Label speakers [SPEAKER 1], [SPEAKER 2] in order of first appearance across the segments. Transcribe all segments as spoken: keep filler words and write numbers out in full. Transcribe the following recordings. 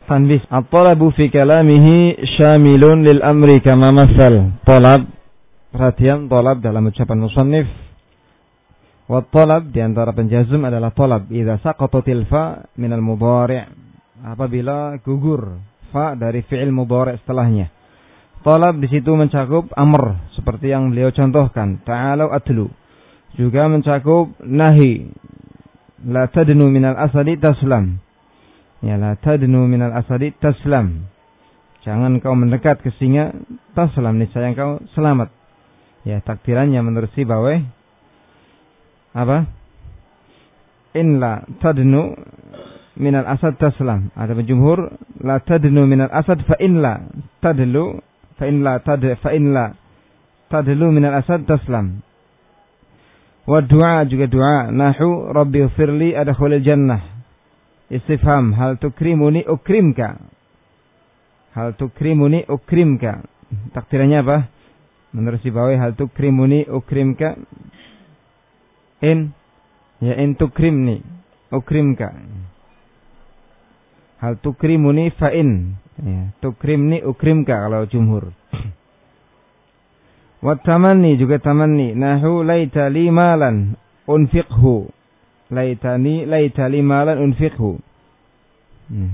[SPEAKER 1] Tanbih. At-talabu fi kalamihi syamilun lil amri kama masal. Talab, perhatian talab dalam ucapan musannif. Wa talab di antara penjazm adalah talab idza saqatatil fa min al mudhari', apabila gugur fa dari fi'il mudhari' setelahnya. Talab di situ mencakup amr seperti yang beliau contohkan, ta'alu atlu. Juga mencakup nahi, la tadnu minal asadi taslam. Ya, la tadnu minal asadi taslam. Jangan kau mendekat ke singa, taslam, niscaya kau selamat. Ya, takdirannya menurut Sibawayh apa? In la tadnu minal asad taslam. Ada penjumhur, la tadnu minal asad fa in la tadlu fa in la tad fa in la tadlu minal asad taslam. Wa du'a juga doa, nahu rabbi firli adkhulil jannah. Istifham, hal tukrimuni ukrimka. Hal tukrimuni ukrimka. Takdirannya apa? Menurut Sibawayh, hal tukrimuni ukrimka. In, ya in tukrimni ukrimka. Hal tukrimuni fa in, ya, tukrimni ukrimka kalau jumhur. Wa tamanni juga tamanni, nahu laita li malan unfiqhu. Laitani laita li malan unfiqhu. Hmm.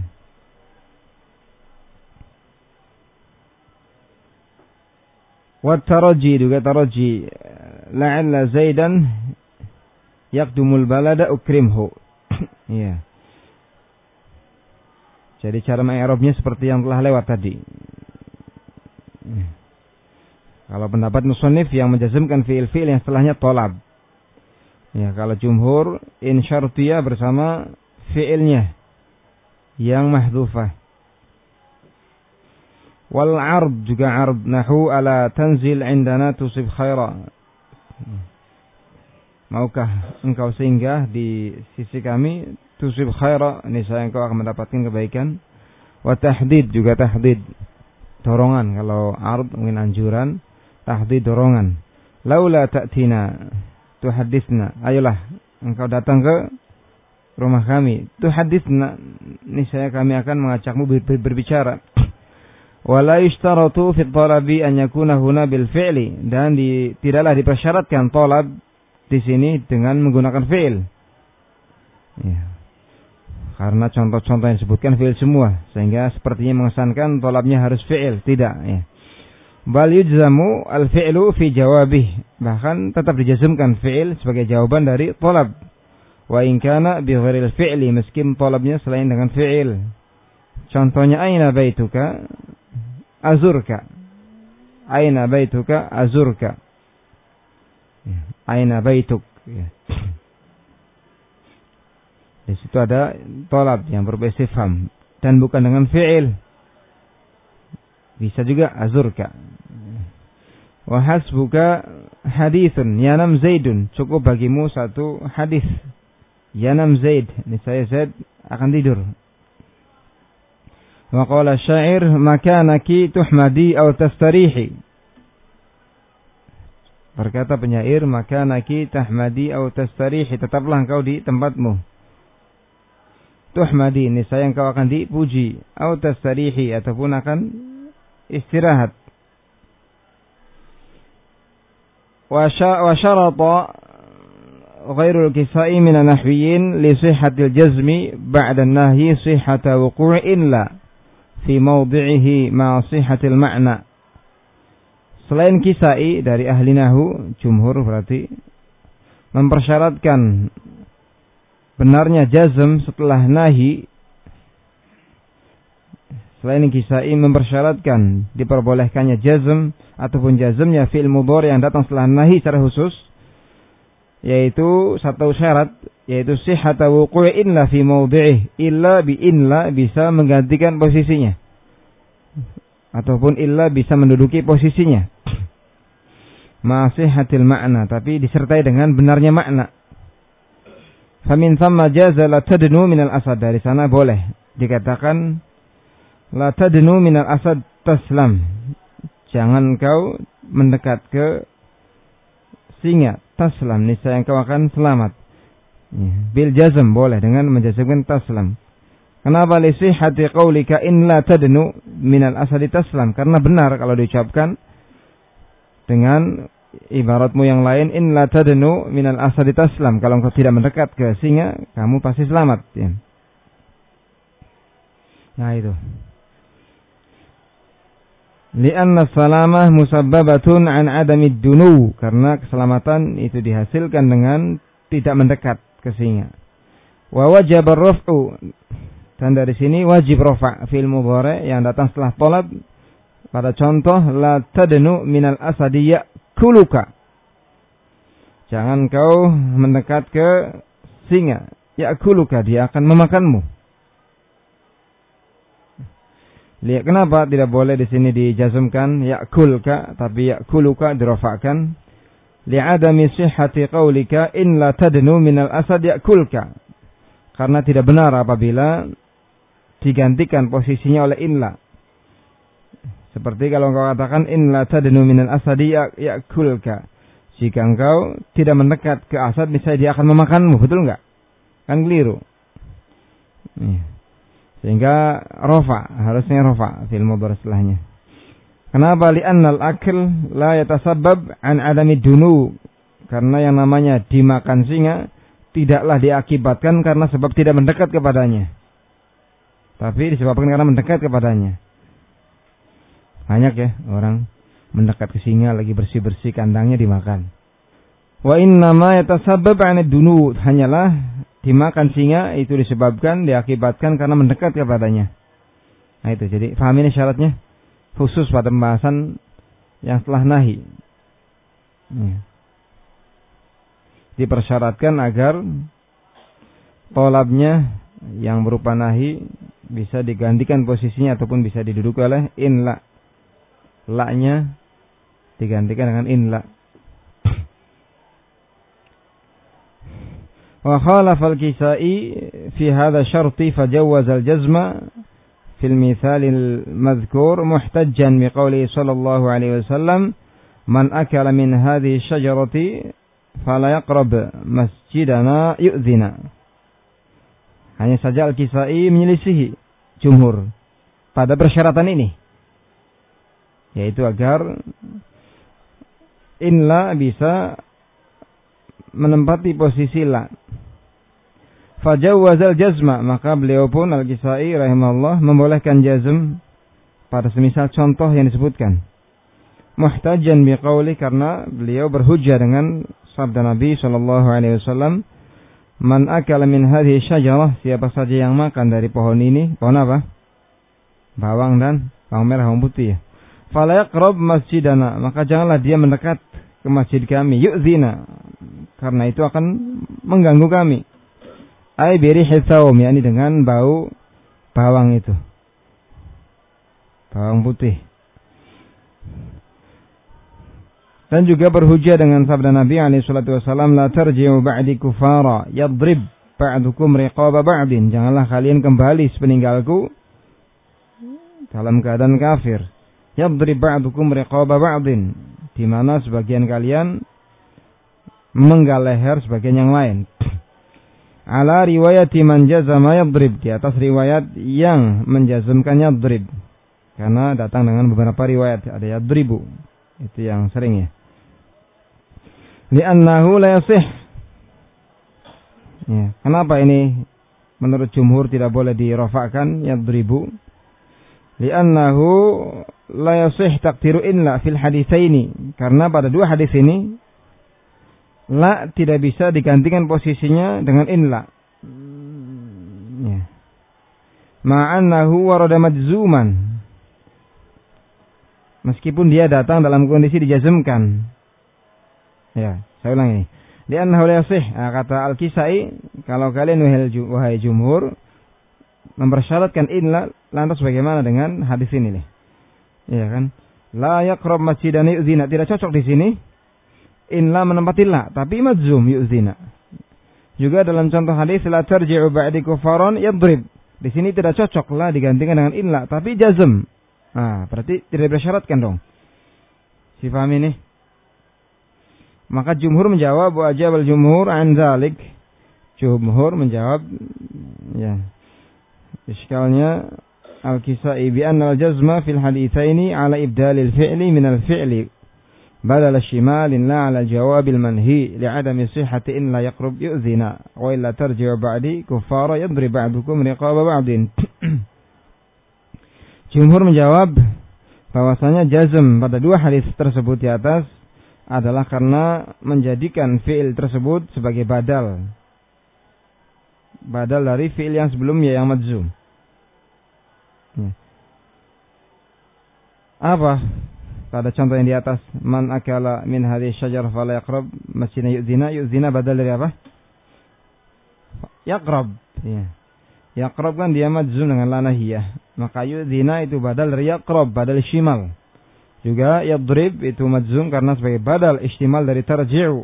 [SPEAKER 1] Wa taraji juga taraji, la'alla Zaidan yaqdumul balada ukrimhu. Iya. Jadi cara mengi'rabnya seperti yang telah lewat tadi. Kalau pendapat musannif yang menjazmkan fi'il-fi'il yang setelahnya tolab. Ya, kalau jumhur in syartiyah bersama fi'ilnya yang mahdhufah. Wal 'ard juga 'ard, nahu ala tanzil indana tusib khaira. Maukah engkau singgah di sisi kami, tusib khaira, niscaya engkau akan mendapatkan kebaikan. Wa tahdid juga tahdid, dorongan. Kalau 'ard mungkin anjuran, tahdid dorongan. Laula ta'tina tuhaditsna, ayolah engkau datang ke rumah kami. Tuhaditsna, niscaya kami akan mengajakmu ber- berbicara. Wala yushtaratu fi talabi an yakuna huna bil fi'li, dan di, tidaklah dipersyaratkan talab di sini dengan menggunakan fi'il. Ya. Karena contoh-contoh yang disebutkan fi'il semua, sehingga sepertinya mengesankan talabnya harus fi'il. Tidak, ya. Bal yujzamu al-fi'lu fi jawabih, bahkan tetap dijazmkan fi'il sebagai jawaban dari talab. Wa in kana bi ghairil fi'li, meski talabnya selain dengan fi'il. Contohnya aina baituka azurka. Aina baituka azurka. Aina baituk. Di situ ada talab yang berupa istifham dan bukan dengan fi'il. Bisa juga azurka. Wa hasbuka hadithun yanam Zaidun, cukup bagimu satu hadis. Yanam Zaid, niscaya Zaid akan tidur. Wa qala syair makanaki tuhmadi aw tastarihi. Berkata penyair, makanaki tahmadi aw tastarihi, tetaplah engkau di tempatmu. Tuhmadi, niscaya engkau akan dipuji, aw tastarihi, ataupun akan istirahat. Wa syarata ghairul kisai min an-nahwiyin li sihhatil jazmi ba'da an-nahyi sihhata wuqu'in la fi mawdi'ihi ma sihhatil ma'na. Selain kisai dari ahli nahwu, jumhur berarti mempersyaratkan benarnya jazm setelah nahi. Selain kisai mempersyaratkan diperbolehkannya jazm ataupun jazmnya fi'il mudhari yang datang setelah nahi secara khusus, yaitu satu syarat, yaitu sihhata wuqu'in la fi mawdi'ih, illa bi in la bisa menggantikan posisinya, ataupun illa bisa menduduki posisinya. Ma sihhatil ma'na, tapi disertai dengan benarnya makna. Famin thamma jaza la tadnu minal asad, dari sana boleh dikatakan la tadnu minal asad taslam, jangan kau mendekat ke singa, taslam, niscaya engkau akan selamat. Bil jazm boleh dengan menjazmkan taslam. Kenapa li sihhati qaulika in la tadnu minal asadi taslam? Karena benar kalau diucapkan dengan ibaratmu yang lain, in la tadnu minal asadi taslam. Kalau engkau tidak mendekat ke singa, kamu pasti selamat. Ya. Nah itu. Lianna salamah musabbabatun an adamid dunu. Karena keselamatan itu dihasilkan dengan tidak mendekat ke singa. Wa wajib ar-raf'u. Dan dari sini wajib rafa' fi'il mudhari' yang datang setelah talab pada contoh la tadnu minal asadi ya'kuluka. Jangan kau mendekat ke singa, ya'kuluka, dia akan memakanmu. Lihat kenapa tidak boleh di sini dijazmkan ya'kulka tapi ya'kuluka dirafa'kan? Li'adami sihhati qaulika in la tadnu minal asad ya'kulka. Karena tidak benar apabila digantikan posisinya oleh inla. Seperti kalau engkau katakan inla tadnu minal asadi ya'kulka. Jika engkau tidak mendekat ke asad, misalnya dia akan memakanmu, betul enggak? Kan keliru. Sehingga rafa, harusnya rafa fil mudhari setelahnya. Kenapa? Li'annal akl la yatasabbab an adami dunu. Karena yang namanya dimakan singa tidaklah diakibatkan karena sebab tidak mendekat kepadanya, tapi disebabkan karena mendekat kepadanya. Banyak ya orang mendekat ke singa lagi bersih-bersih kandangnya dimakan. Wa innama yatasabbab 'an ad-dunu, hanyalah dimakan singa itu disebabkan diakibatkan karena mendekat kepadanya. Nah itu, jadi pahami ini syaratnya khusus pada pembahasan yang setelah nahi. Ya. Dipersyaratkan agar tolabnya yang berupa nahi bisa digantikan posisinya ataupun bisa diduduki oleh inla. La-nya digantikan dengan inla. Wa khalafa al-Kisai fi hadha syarti fajawwaza al-jazma fil mithal al-madhkur muhtajjan biqawli sallallahu alaihi wasallam man akala min hadhihi syajarati fala yaqrab masjidana yu'dzina. Hanya saja Al-Kisai menyelisihi jumhur pada persyaratan ini, yaitu agar inla bisa menempati posisi la. Fajawwazal jazma, maka beliau pun Al-Kisai rahimahullah membolehkan jazm pada semisal contoh yang disebutkan. Muhtajjan biqauli, karena beliau berhujjah dengan sabda Nabi sallallahu alaihi wasallam, man akala min hadhihi syajarah, siapa saja yang makan dari pohon ini, pohon apa? Bawang dan bawang merah, bawang putih ya. Fala yaqrab masjidana, maka janganlah dia mendekat ke masjid kami, yu'dzina, karena itu akan mengganggu kami. Ai birihi thawm, yakni dengan bau bawang itu, bawang putih. Dan juga berhujjah dengan sabda Nabi alaihi salatu wasallam, la tarji'u ba'di kufara yadrib ba'dukum riqaba ba'din, janganlah kalian kembali sepeninggalku dalam keadaan kafir. Yadrib ba'dukum riqaba ba'din, di mana sebagian kalian memenggal leher sebagian yang lain. Ala riwayati man jazama yadrib, di atas riwayat yang menjazmkan yadrib, karena datang dengan beberapa riwayat ada yadribu, itu yang sering ya. Li'annahu la yasih. Ya, kenapa ini menurut jumhur tidak boleh dirafa'kan yadribu? Li'annahu la yasih taqdiru inla fil haditsaini, karena pada dua hadis ini la tidak bisa digantikan posisinya dengan inla. Ya. Ma'annahu warada majzuman, meskipun dia datang dalam kondisi dijazmkan. Ya, saya ulang ini. Li'annahu la yasih, nah, kata Al-Kisai, kalau kalian wahai jumhur mempersyaratkan inla, lantas bagaimana dengan hadis ini nih? Ya kan? La yaqrab masjidan yu'dzina, tidak cocok di sini. Inla menempati la, tapi majzum yu'dzina. Juga dalam contoh hadis la tarji'u ba'di kufaron yadrib, di sini tidak cocok la digantikan dengan inla, tapi jazm. Nah, berarti tidak bersyaratkan dong. Si paham ini? Maka jumhur menjawab, wa ajabal jumhur an dzalik. Jumhur menjawab, ya, Iskalnya Al-Kisai bi anna al-jazma fil haditsaini ala ibdalil fi'li min al-fi'li badal shimalin la ala jawabil manhi li'adami sihhati in la yaqrub yu'zina wa illa tarji'u ba'di kuffara yadrib ba'dukum riqaba ba'din. Jumhur menjawab bahwasanya jazm pada dua hadis tersebut di atas adalah karena menjadikan fi'il tersebut sebagai badal. Badal dari fi'il yang sebelumnya yang madzum. Ya. Apa? Pada contoh yang di atas, man akala min hadhihi syajarah fala yaqrab masjidna yu'zina, yu'zina badal dari apa? Yaqrab. Ya. Yaqrab kan dia madzum dengan la nahiyah. Maka yu'zina itu badal dari yaqrab, badal shimal. Juga yadrib itu madzum karena sebagai badal istimal dari tarji'u.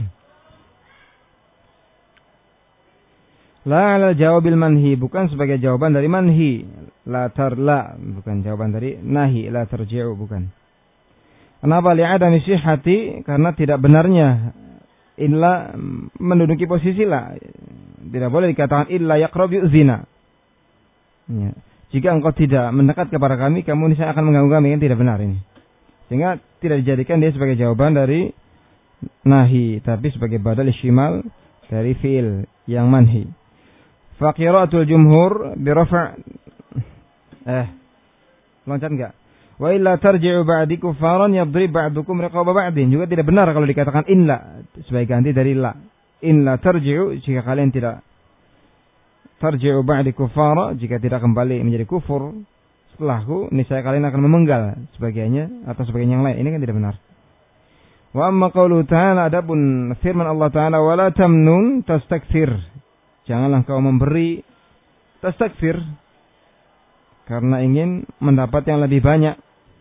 [SPEAKER 1] La ala jawabil manhi, bukan sebagai jawaban dari manhi. La tarla, bukan jawaban dari nahi. La tarji'u, bukan. Kenapa? Li'adami sihhati, karena tidak benarnya illa menduduki posisi la. Tidak boleh dikatakan illa yaqrab yu'zina. Ya. Jika engkau tidak mendekat kepada kami, kamu niscaya akan mengganggu kami, kan tidak benar ini. Sehingga tidak dijadikan dia sebagai jawaban dari nahi, tapi sebagai badal shimal dari fi'il yang manhi. Fa qira'atul jumhur bi rafa' eh loncat enggak? Wa illa tarji'u ba'di kufaran yadrib ba'dukum riqaba ba'din. Juga tidak benar kalau dikatakan inla sebagai ganti dari la. Inla tarji'u, jika kalian tidak tarji'u ba'di kufara, jika tidak kembali menjadi kufur setelahku, niscaya kalian akan memenggal sebagiannya atau sebagian yang lain. Ini kan tidak benar. Wa amma qauluhu ta'ala, adapun firman Allah Ta'ala, wala tamnun tastakthir. Janganlah kau memberi tastakthir karena ingin mendapat yang lebih banyak.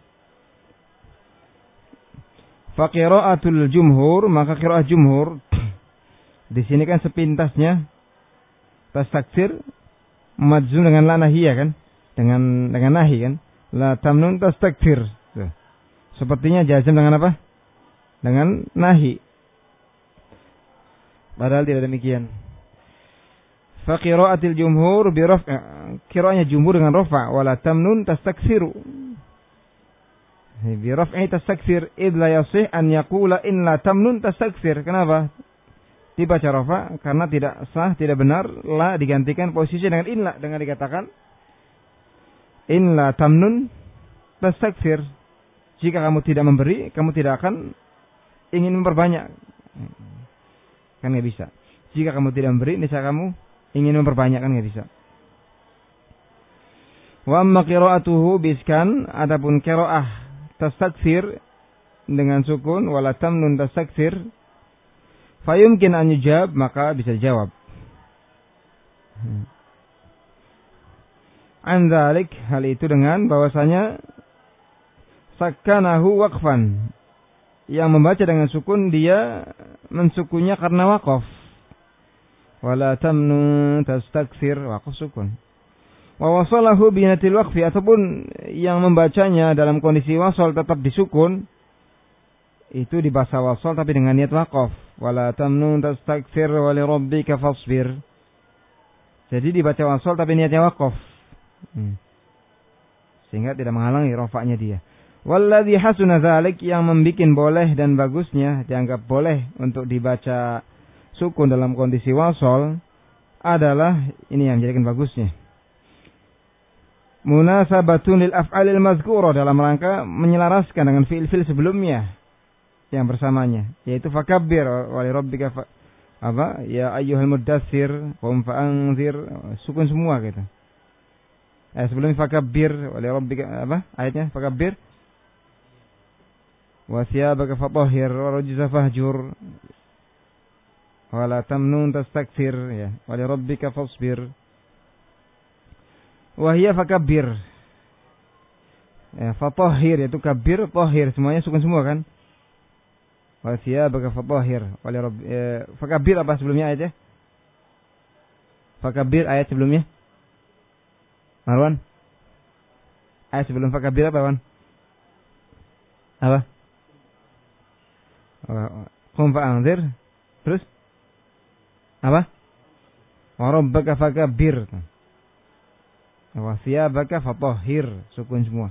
[SPEAKER 1] Fa qira'atul jumhur, maka qira'ah jumhur di sini kan sepintasnya tastakthir madzum dengan la nahiyah kan? Dengan dengan nahi kan? La tamnun tastakthir. Sepertinya jazm dengan apa? Dengan nahi. Padahal tidak demikian. Fa qira'atil jumhur bi raf' qira'ahnya jumhur dengan rafa' wala tamnun tastaksiru. Bi raf'i tastakthir id la yasih an yaqula in la tamnun tastaksir. Kenapa? Dibaca rafa' karena tidak sah, tidak benar la digantikan posisi dengan in la, dengan dikatakan in la tamnun tastaksir. Jika kamu tidak memberi, kamu tidak akan ingin memperbanyak. Kan enggak bisa. Jika kamu tidak memberi, niscaya kamu ingin memperbanyak, kan enggak bisa. Wa amma qira'atuhu biskan, adapun qira'ah tastakthir dengan sukun wala tamnun tastakthir, fayumkin an yujab, maka bisa dijawab. An dzalik, hal itu dengan bahwasanya sakkanahu waqfan, yang membaca dengan sukun dia mensukunnya karena waqaf. Wala tamnun tastakthir, waqaf sukun. Wa wasalahu binatil waqfi, ataupun yang membacanya dalam kondisi wasal tetap disukun, itu dibahasa wasal tapi dengan niat waqaf. Wala tamnun tastakthir wa li rabbika fasbir. Jadi dibaca wasal tapi niatnya waqaf. Hmm. Sehingga tidak menghalangi rafa'nya dia. Walladhi hasuna dzalik, yang membikin boleh dan bagusnya, dianggap boleh untuk dibaca sukun dalam kondisi wasal adalah ini yang menjadikan bagusnya. Munasabatun lil af'alil mazkura, dalam rangka menyelaraskan dengan fi'il-fi'il sebelumnya yang bersamanya, yaitu fakabbir wa li rabbika fa, apa ya ayyuhal muddatsir qum fa'anzir, sukun semua gitu. Eh sebelum fakabbir wa li rabbika, apa ayatnya? Fakabbir wa thiyabaka fatahhir wa rujza fahjur wa la tamnun tastakthir, ya wa li rabbika fasbir. Wahia fakabbir, ya, fatahhir itu kabir, tahhir semuanya sukun semua kan. Wahia baka fatahhir, wali rabb, eh, fakabbir apa sebelumnya ayatnya? Fakabbir ayat sebelumnya. Marwan, ayat sebelum fakabbir apa, Marwan? Apa? Qum fa'anzir. Terus apa? Wa rabbaka fakabbir. Wa thiyabaka fatahhir, sukun semua.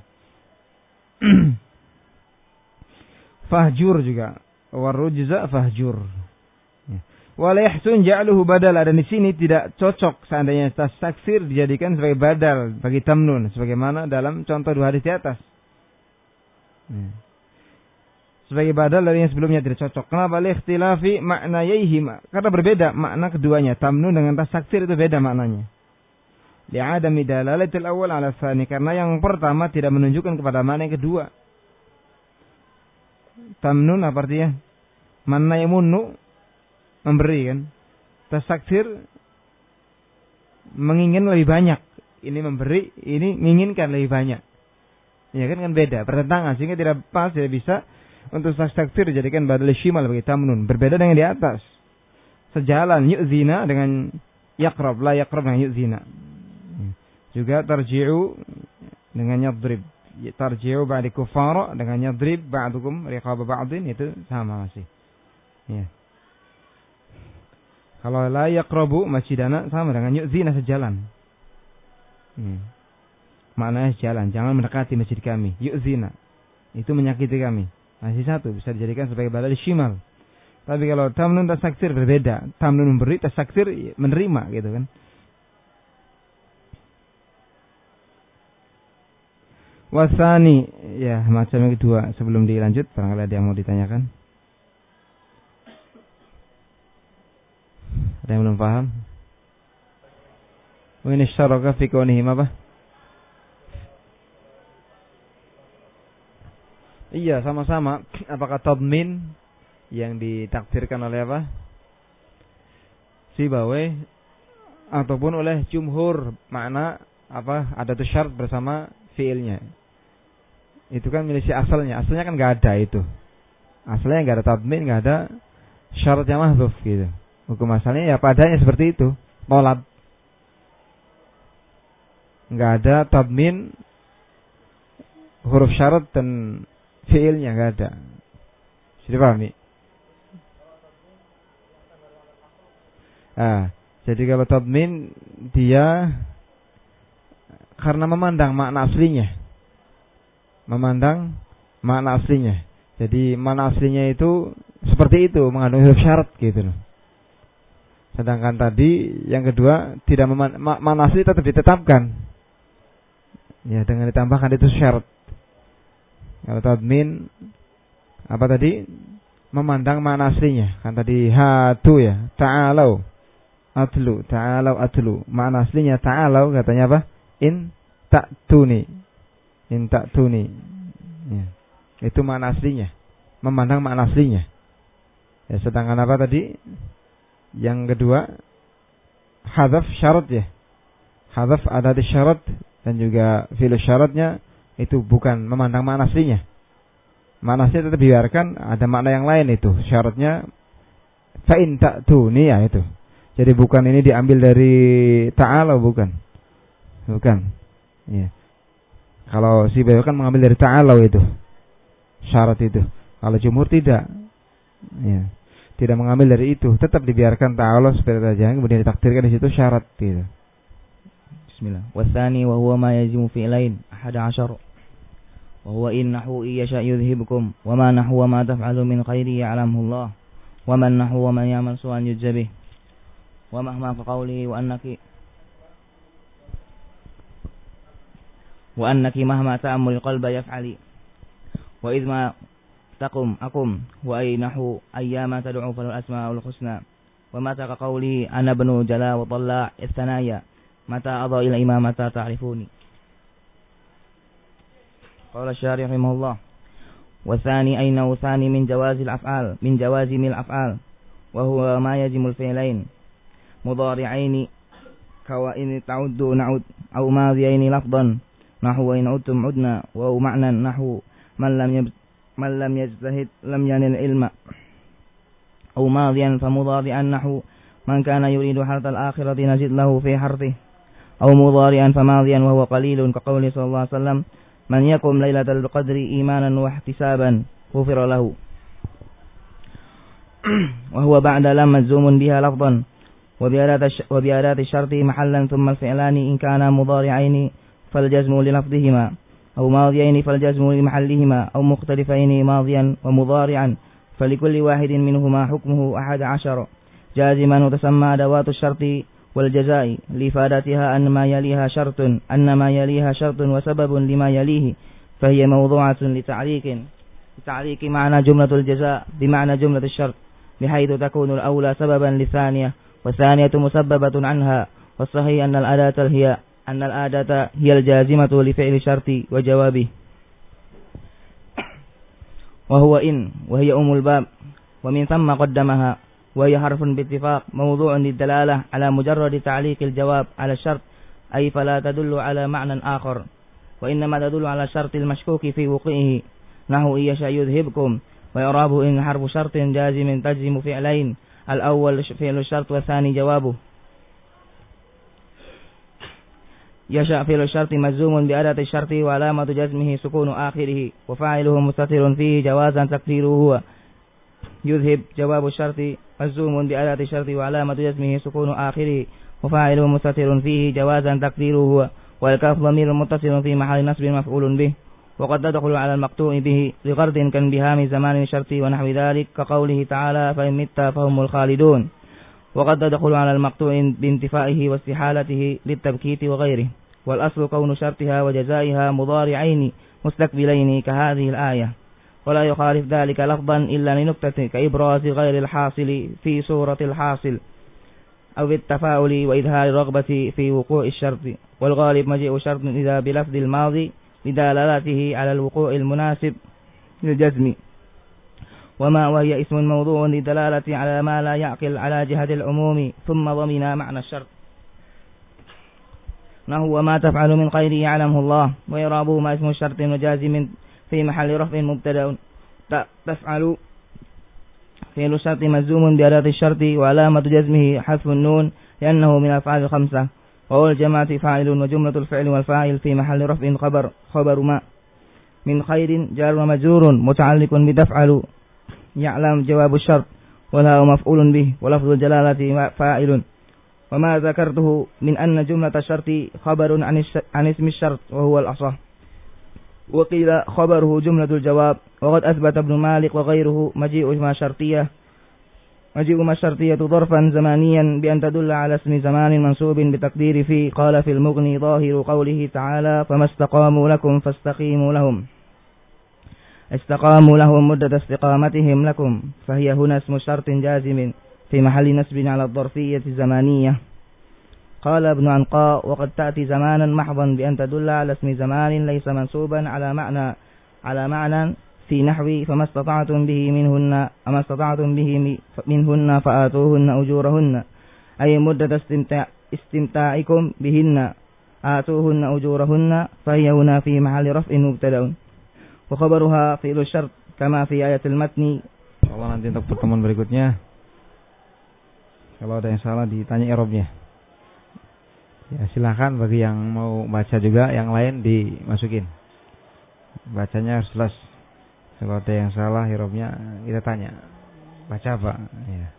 [SPEAKER 1] Fahjur juga. Warujza fahjur. Wala yahsun ja'luhu badala, dan di sini tidak cocok seandainya taksir dijadikan sebagai badal bagi tamnun sebagaimana dalam contoh dua hadis di atas. Sebagai badal dari yang sebelumnya tidak cocok. Kenapa? Likhtilafi ma'nayaihima. Karena berbeda makna keduanya. Tamnun dengan taksir itu beda maknanya. Li'adami dalalatil awal ala tsani, karena yang pertama tidak menunjukkan kepada makna yang kedua. Tamnun apa artinya? Manna yamunnu, memberi kan. Tasaksir mengingin lebih banyak. Ini memberi, ini menginginkan lebih banyak. Ya kan kan beda, pertentangan, sehingga tidak pas, tidak bisa untuk tasaksir dijadikan badal syimal bagi tamnun. Berbeda dengan di atas. Sejalan yu'zina dengan yaqrab, la yaqrab dengan yu'zina. Juga tarji'u dengan yadrib. Tarji'u ba'di kufara dengan yadrib ba'dukum riqaba ba'din, itu sama masih. Ya. Kalau la yaqrabu masjidana sama dengan yu'zina, sejalan. Hmm. Maknanya sejalan, jangan mendekati masjid kami. Yu'zina, itu menyakiti kami. Masih satu, bisa dijadikan sebagai badal syimal. Tapi kalau tamnun tasaksir berbeda. Tamnun memberi, tasaksir menerima gitu kan. Wasani, ya macam yang kedua. Sebelum dilanjut, barangkali ada yang mau ditanyakan. Ada yang belum paham? Wa in syaraka fi kaunihim apa? Iya, sama-sama. Apakah tadmin yang ditakdirkan oleh apa? Sibawai ataupun oleh jumhur, makna apa? Ada tu syarat bersama fiilnya. Itu kan milik asalnya. Asalnya kan enggak ada itu. Asalnya enggak ada tadmin, enggak ada syarat yang mahdzuf gitu. Hukum asalnya ya padanya seperti itu. Tolab. Enggak ada tadmin huruf syarat dan fiilnya enggak ada. Sudah paham nih? Ah, jadi kalau tadmin dia karena memandang makna aslinya. Memandang makna aslinya. Jadi makna aslinya itu seperti itu, mengandung huruf syarat gitu loh. Sedangkan tadi yang kedua tidak meman- makna asli tetap ditetapkan. Ya, dengan ditambahkan itu syarat. Kalau tadmin apa tadi? Memandang makna aslinya. Kan tadi hatu ya, ta'alau atlu, ta'alau atlu. Makna aslinya ta'alau katanya apa? In ta'tuni. In ta'tuni. Ya. Itu makna aslinya. Memandang makna aslinya. Ya, sedangkan apa tadi? Yang kedua, hadzaf syarat ya. Hadzaf ada di syarat dan juga fi'il syaratnya itu bukan memandang makna aslinya. Makna aslinya tetap biarkan, ada makna yang lain itu. Syaratnya fa in ta'tuni ya itu. Jadi bukan ini diambil dari ta'ala, bukan. Bukan. Ya. Kalau si Bayu kan mengambil dari ta'ala itu. Syarat itu. Kalau jumhur tidak. Ya. Tidak mengambil dari itu, tetap dibiarkan ta'ala seperti saja, kemudian ditakdirkan di situ syarat gitu. Bismillah.
[SPEAKER 2] Watsani wa huwa ma yajimu fi'lain ahad ashar. Wa huwa in nahu yasha yudhhibukum wa ma nahu wa ma taf'alu min khairi ya'lamuhu Allah. Wa man nahu wa man ya'mal su'an yujzabih. Wa mahma ka qawlihi wa annaki wa annaki mahma ta'ammul qalba yaf'ali. Wa idma taqum akum wa aynahu ayyama tad'u fal asmaul husna wa mata ka qawli ana banu jala wa talla ithanaya mata adha ila imamata ta'rifuni. Qala syarih rahimahullah wa thani aynahu thani min jawazil af'al min jawazimil af'al wa huwa ma yajimul fi'lain mudhari'aini kawa in ta'uddu na'ud aw madhiyaini lafdan nahwa in udtum udna wa ma'nan nahwu man lam yab من لم يجتهد لم ينل العلم أو ماضيا فمضارعا نحو من كان يريد حرث الآخرة نزد له في حرثه أو مضارعا فماضيا وهو قليل كقوله صلى الله عليه وسلم من يقم ليلة القدر إيمانا واحتسابا غفر له وهو بعد لم مجزوم بها لفظا وبأداة الشرط محلا ثم الفعلان إن كانا مضارعين فالجزم للفظهما أو ماضيين فالجزم لمحلهما أو مختلفين ماضيا ومضارعا فلكل واحد منهما حكمه أحد عشر جازما وتسمى أدوات الشرط والجزاء لإفادتها أن ما يليها شرط أن ما يليها شرط وسبب لما يليه فهي موضوعة لتعليق لتعليق معنى جملة الجزاء بمعنى جملة الشرط بحيث تكون الأولى سببا للثانية والثانية مسببة عنها والصحيح أن الأداة هي أن الأداة هي الجازمة لفعل الشرط وجوابه وهو إن وهي أم الباب ومن ثم قدمها وهي حرف باتفاق موضوع للدلالة على مجرد تعليق الجواب على الشرط أي فلا تدل على معنى آخر وإنما تدل على الشرط المشكوك في وقوعه نحو إن يشاء يذهبكم ويعرابه إن حرف شرط جازم تجزم فعلين الأول فعل الشرط والثاني جوابه يشاء فعل الشرط مجزوم بأداة الشرط وعلامة جزمه سكون آخره وفاعله مستتر فيه جوازا تقديره هو يذهب جواب الشرط مجزوم بأداة الشرط وعلامة جزمه سكون آخره وفاعله مستتر فيه جوازا تقديره هو والكاف ضمير متصل في محل نصب مفعول به وقد تدخل على المقطوع به لغرض كانبهام زمان الشرط ونحو ذلك كقوله تعالى فإن مت فهم الخالدون وقد تدخل على المقطوع بانتفائه واستحالته للتبكيت وغيره والأصل كون شرطها وجزائها مضارعين مستقبلين كهذه الآية ولا يخالف ذلك لفظا إلا لنكتة كإبراز غير الحاصل في صورة الحاصل أو بالتفاؤل وإظهار الرغبة في وقوع الشرط والغالب مجيء شرط إذا بلفظ الماضي لدلالته على الوقوع المناسب للجزم وما وهي اسم موضوع لدلالة على ما لا يعقل على جهة العموم ثم ضمن معنى الشرط نحو وما تفعل من خير يعلمه الله ويرابه ما اسم الشرط وجازم في محل رفع مبتدأ تفعل فعل الشرط مجزوم بأداة الشرط وعلامة جزمه حذف النون لأنه من الأفعال الخمسة وهو الجماعة فاعل وجملة الفعل والفاعل في محل رفع خبر خبر ما من خير جار ومجرور متعلق بتفعل يعلم جواب الشرط ولا مفعول به ولفظ الجلالة فاعل وما ذكرته من أن جملة الشرط خبر عن, عن اسم الشرط وهو الأصح وقيل خبره جملة الجواب وقد أثبت ابن مالك وغيره مجيء ما شرطية مجيء ما شرطية ظرفا زمانيا بأن تدل على اسم زمان منصوب بتقدير في قال في المغني ظاهر قوله تعالى فما استقاموا لكم فاستقيموا لهم استقاموا لهم مدة استقامتهم لكم فهي هنا اسم شرط جازم في محل نسب على الظرفية الزمانية قال ابن عنقاء وقد تأتي زمانا محضا بأن تدل على اسم زمان ليس منصوبا على معنى على معنى في نحو فما استطعتم به منهن أما استطعتم به منهن فآتوهن أجورهن أي مدة استمتاع استمتاعكم بهن آتوهن أجورهن فهي هنا في محل رفع مبتدأ وخبرها فعل الشرط كما في آية المتن.
[SPEAKER 1] Insyaallah nanti untuk pertemuan berikutnya kalau ada yang salah ditanya i'rabnya. Ya silakan bagi yang mau baca juga yang lain dimasukin. Bacanya harus jelas. Kalau ada yang salah i'rabnya kita tanya. Baca apa? Ya.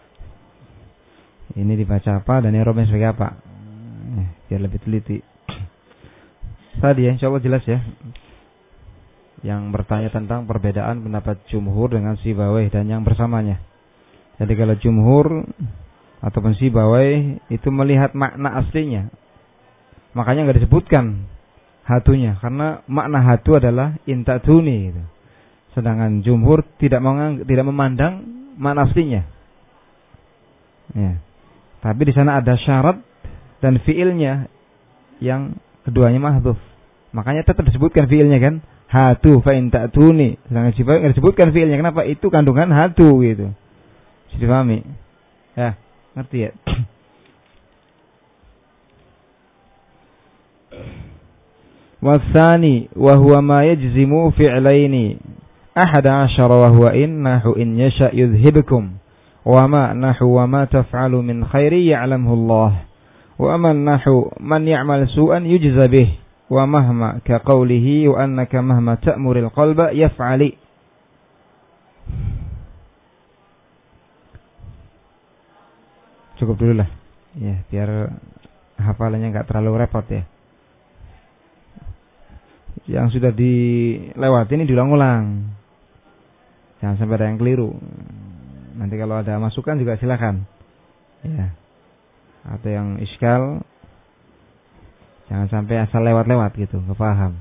[SPEAKER 1] Ini dibaca apa dan i'rabnya sebagai apa? Ya, biar lebih teliti. Tadi ya insyaallah jelas ya. Yang bertanya tentang perbedaan pendapat jumhur dengan Sibawayh dan yang bersamanya. Jadi kalau jumhur ataupun Sibawayh itu melihat makna aslinya, makanya nggak disebutkan hatunya karena makna hatu adalah intatuni gitu. Sedangkan jumhur tidak mengang, tidak memandang makna aslinya. Ya. Tapi di sana ada syarat dan fiilnya yang keduanya mahdhuf. Makanya tetap disebutkan fiilnya kan? Hatu fa in ta'tuni. Sedangkan Sibawayh enggak disebutkan fiilnya. Kenapa? Itu kandungan hatu gitu. Bisa dipahami? Ya, ngerti ya? Wasani wa huwa ma yajzimu fi'laini. Ahada asyara wa huwa in nahu in yasha yudhhibukum. Wa ma nahu wa ma taf'alu min khairi ya'lamhu Allah. Wa man nahu man ya'mal su'an yujza bih. Wa mahma ka qawlihi wa annaka mahma ta'muril qalba yaf'ali. cukup dulu lah. Ya, biar hafalannya enggak terlalu repot ya. Yang sudah dilewati ini diulang-ulang. Jangan sampai ada yang keliru. Nanti kalau ada masukan juga silakan. Ya. Atau yang iskal, jangan sampai asal lewat-lewat gitu, enggak paham.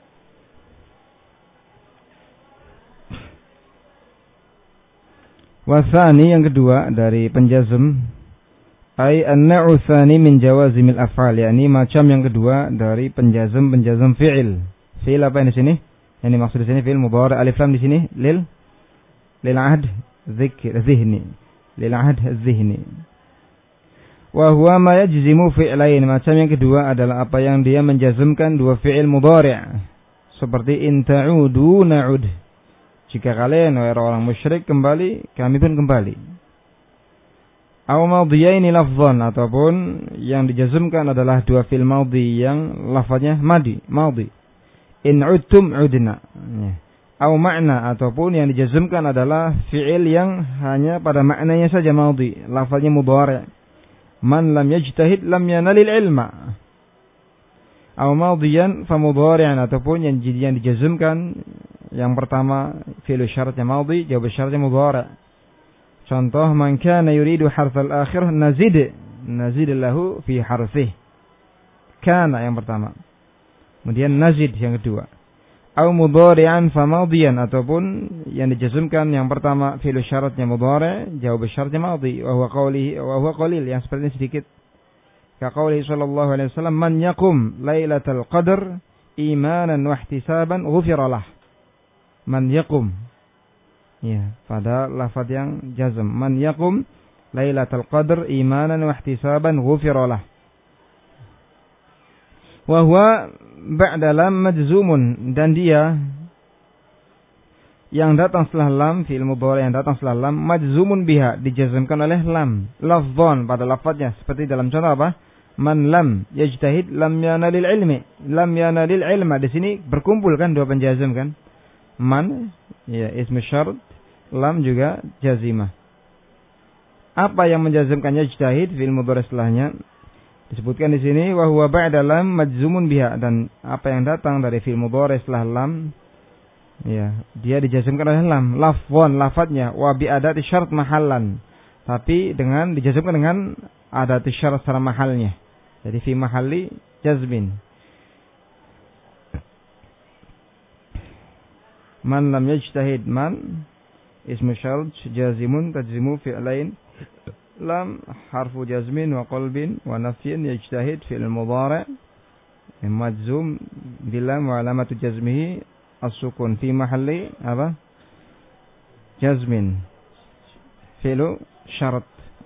[SPEAKER 1] Wasani yang kedua dari penjazm, ay an-naw'u tsani min jawazimil af'al, yakni macam yang kedua dari penjazm-penjazm fi'il. Fi'il apa yang di sini? Yang dimaksud di sini fi'il mudhari', alif lam di sini lil lil ahd dzikr dzihni, lil ahd dzihni. Wa huwa ma yajzimu fi'lain, macam yang kedua adalah apa yang dia menjazmkan dua fi'il mudhari'. Seperti in ta'udu na'ud. Jika kalian wahai orang musyrik kembali, kami pun kembali. Aw madhiyaini lafdhan, ataupun yang dijazmkan adalah dua fi'il madhi yang lafaznya madi, madhi. In udtum udna. Aw makna, ataupun yang dijazmkan adalah fi'il yang hanya pada maknanya saja madhi, lafaznya mudhari'. Man lam yajtahid lam yanalil ilma. Aw madhiyan fa mudhari'an, ataupun yang yang dijazmkan yang pertama fi'il syaratnya madhi, jawab syaratnya mudhari'. Contoh, man kana yuridu harfal akhir nazid, nazid lahu fi harfih. Kana yang pertama. Kemudian nazid yang kedua. Aw mudhari'an fa madhiyan, ataupun yang dijazmkan yang pertama fi'il syaratnya mudhari', jawab syaratnya madhi, wa huwa qawlihi wa huwa qalil, yang seperti ini sedikit. Ka qawlihi sallallahu alaihi wasallam, man yaqum lailatal qadr imanan wa ihtisaban ghufira lah. Man yaqum, ya, pada lafaz yang jazm. Man yaqum lailatul qadr imanan wa ihtisaban ghufira lah. Wa huwa ba'da lam majzumun, dan dia yang datang setelah lam, fi'il mudhari' yang datang setelah lam, majzumun biha, dijazmkan oleh lam, lafdhan pada lafaznya, seperti dalam contoh apa? Man lam yajtahid lam yanalil ilmi, lam yanalil ilma. Di sini berkumpul kan dua penjazm kan? Man, ya, ismu syarat, lam juga jazimah. Apa yang menjazmkan yajtahid fi'il mudhari' setelahnya? Disebutkan di sini wa huwa ba'da lam majzumun biha, dan apa yang datang dari fi'il mudhari' setelah lam, ya, dia dijazmkan oleh lam, lafdhan lafadznya, wa bi adati syarat mahallan, tapi dengan dijazmkan dengan adati syarat secara mahalnya. Jadi fi mahalli jazmin. Man lam yajtahid, man ismu syarat jazimun tajzimu fi'lain, lam harfu jazmin wa qalbin wa nafyin, yajtahid fi'il mudhari' majzum bilam wa alamatu jazmihi as-sukun fi mahalli apa? Jazmin, fi'lu syarat.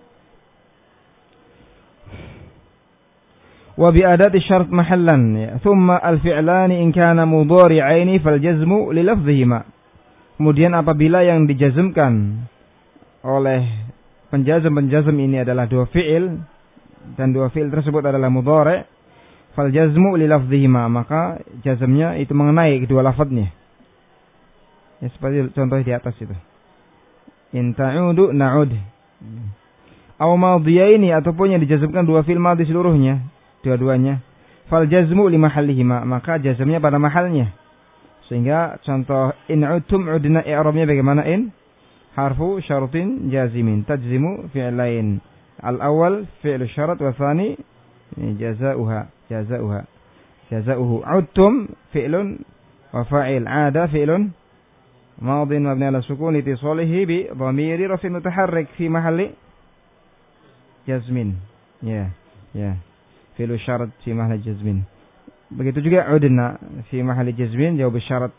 [SPEAKER 1] Wa bi adati syarat mahallan, ya. Thumma al-fi'lani in kana mudhari'aini fal jazmu li lafdhihima. Kemudian apabila yang dijazmkan oleh penjazm-penjazm ini adalah dua fi'il, dan dua fi'il tersebut adalah mudhari', fal jazmu li lafdhihima, maka jazmnya itu mengenai kedua lafadznya. Ya, seperti contoh di atas itu. In ta'udu na'ud. Aw madhiyaini, ataupun yang dijazmkan dua fi'il madhi seluruhnya, dua-duanya, fal jazmu li mahallihima, maka jazmnya pada mahalnya. Sehingga contoh in udtum udna, i'rabnya bagaimana? In harfu syaratin jazimin tajzimu fi'lain. Al-awwal fi'lu syarat wa tsani jazaa'uha, jazaa'uha, jazaa'uhu. Udtum fi'lun wa fa'il, 'ada fi'lun madhin mabni 'ala sukun litisalihi bi dhamiri raf'in mutaharrik fi mahalli jazmin. Ya, ya. Fi'lu syarat fi mahalli jazmin. Begitu juga udna fi mahalli jazmin, jawab syarat.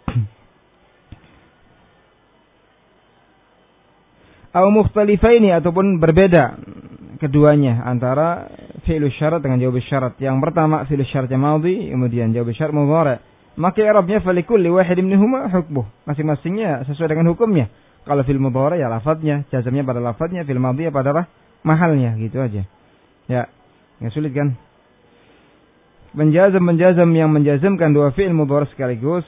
[SPEAKER 1] Aw mukhtalifaini, ataupun berbeda keduanya antara fi'lu syarat dengan jawab syarat. Yang pertama fi'lu syaratnya madhi, kemudian jawab syarat mudhari'. Maka i'rabnya falikulli wahidin minhuma hukmuh, masing-masingnya sesuai dengan hukumnya. Kalau fi'il mudhari' ya lafadznya, jazmnya pada lafadznya, fi'il madhi ya pada mahalnya, gitu aja. Ya, enggak sulit kan? Penjazm-penjazm yang menjazmkan dua fi'il mudhari' sekaligus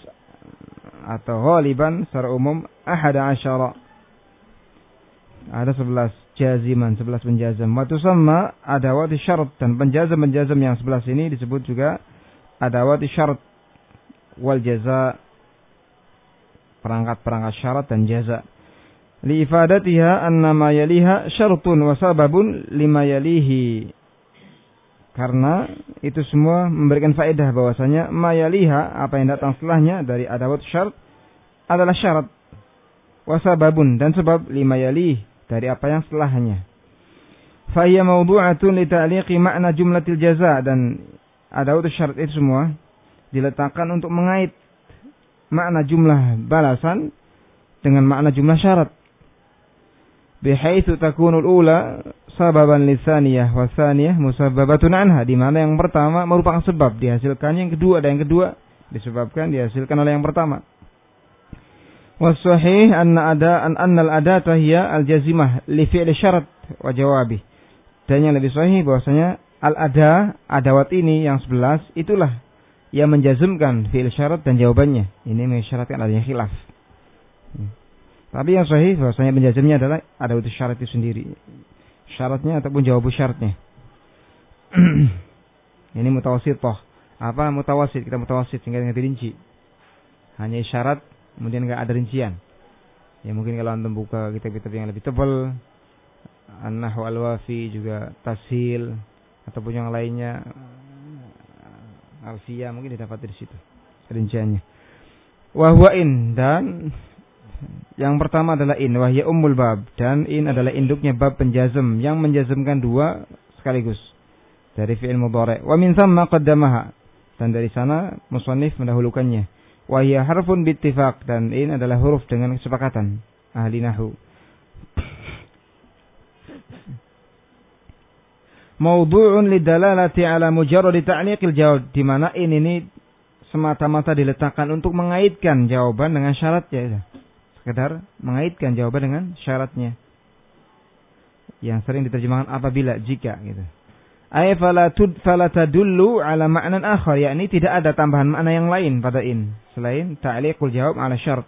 [SPEAKER 1] atau ghaliban secara umum ahada asyara, ada sebelas. jaziman, sebelas penjazam. Wa tusamma adawati syarat, dan penjazam-penjazam yang sebelas ini disebut juga adawati syarat wal jaza, perangkat-perangkat syarat dan jaza. Li ifadatiha anna ma yaliha syartun wa sababun lima yalihi. Karena itu semua memberikan faedah bahwasanya ma yaliha, apa yang datang setelahnya dari adawat syarat adalah syarat, wa sababun, dan sebab lima yalihi, dari apa yang setelahnya. Fa hiya mawdu'atun li ta'liqi ma'na jumlatil jaza, dan adawat syarat itu semua diletakkan untuk mengait makna jumlah balasan dengan makna jumlah syarat. Bihaitsu takunul ula sababan lisaniyah wa tsaniyah musabbabatun anha, di mana yang pertama merupakan sebab dihasilkan yang kedua, dan yang kedua disebabkan dihasilkan oleh yang pertama. Was sahih anna ada an annal adata hiya al jazimah li fi'li syarat wa jawabi. Dan yang lebih sahih bahwasanya al ada, adawat ini yang sebelas itulah yang menjazmkan fi'il syarat dan jawabannya. Ini mensyaratkan adanya khilaf. Tapi yang sahih bahwasanya penjazmnya adalah adawat syarat itu sendiri, syaratnya ataupun jawab syaratnya. Ini mutawasit toh. Apa mutawasit? Kita mutawasit sehingga tidak rinci. Hanya syarat, kemudian enggak ada rincian. Ya mungkin kalau antum buka kitab-kitab yang lebih tebal, An-Nahwu Al-Wafi, juga Tashil ataupun yang lainnya, Alfiyah, mungkin didapat di situ rinciannya. Wa huwa in, dan yang pertama adalah in, wa hiya ummul bab, dan in adalah induknya bab penjazm yang menjazmkan dua sekaligus dari fi'il mudhari'. Wa min thamma qaddamaha, dan dari sana musannif mendahulukannya. Wa hiya harfun bittifaq, dan in adalah huruf dengan kesepakatan ahli nahwu. Mawdu'un lidalalati ala mujarrad ta'liqil jawab, di mana in ini semata-mata diletakkan untuk mengaitkan jawaban dengan syaratnya. Sekedar mengaitkan jawaban dengan syaratnya, yang sering diterjemahkan apabila, jika gitu. Ay fala tud fala tadullu ala ma'nan akhar, yakni tidak ada tambahan makna yang lain pada in selain ta'liqul jawab ala syarat.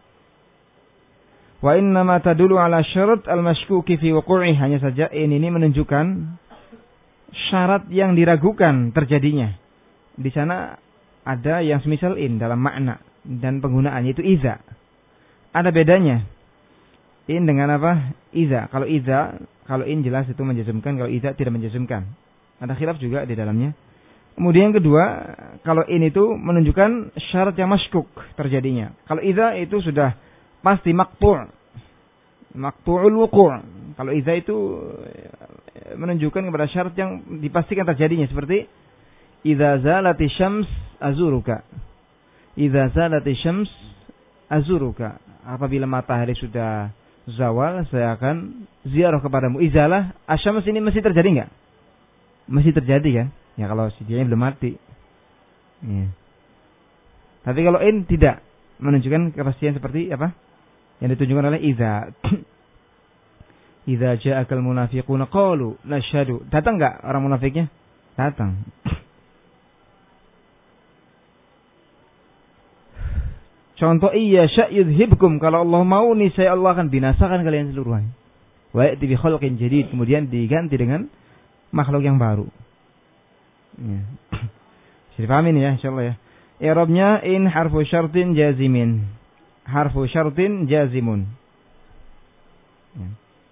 [SPEAKER 1] Wa inna ma tadullu ala syarat al-mashkuki fi wuqu'i, hanya saja in ini menunjukkan syarat yang diragukan terjadinya. Di sana ada yang semisal in dalam makna dan penggunaannya, itu iza. Ada bedanya in dengan apa? Iza. Kalau iza, kalau in jelas itu menjazmkan, kalau iza tidak menjazmkan. Ada khilaf juga di dalamnya. Kemudian yang kedua, kalau in itu menunjukkan syarat yang maskuk terjadinya. Kalau iza itu sudah pasti maqtu', maqtu'ul wuqu'. Kalau iza itu menunjukkan kepada syarat yang dipastikan terjadinya, seperti idza zalati syams azuruka. Idza zalati syams azuruka. Apabila matahari sudah zawal, saya akan ziarah kepadamu. Izalah asyams ini mesti terjadi enggak? Mesti terjadi kan? Ya kalau si dia belum mati. Ya. Tapi kalau in tidak menunjukkan kepastian seperti apa? Yang ditunjukkan oleh idza. Idza ja'akal munafiquna qalu nashhadu. Datang enggak orang munafiknya? Datang. Contoh, iya sya' yudhibkum, kalau Allah mau nih saya Allah akan binasakan kalian seluruhnya. Wa ya'ti bi khalqin jadid, kemudian diganti dengan makhluk yang baru. Ya. Bisa dipahami nih ya insyaallah ya. I'rabnya in harfu syartin jazimin. Harfu syartin jazimun. Ya.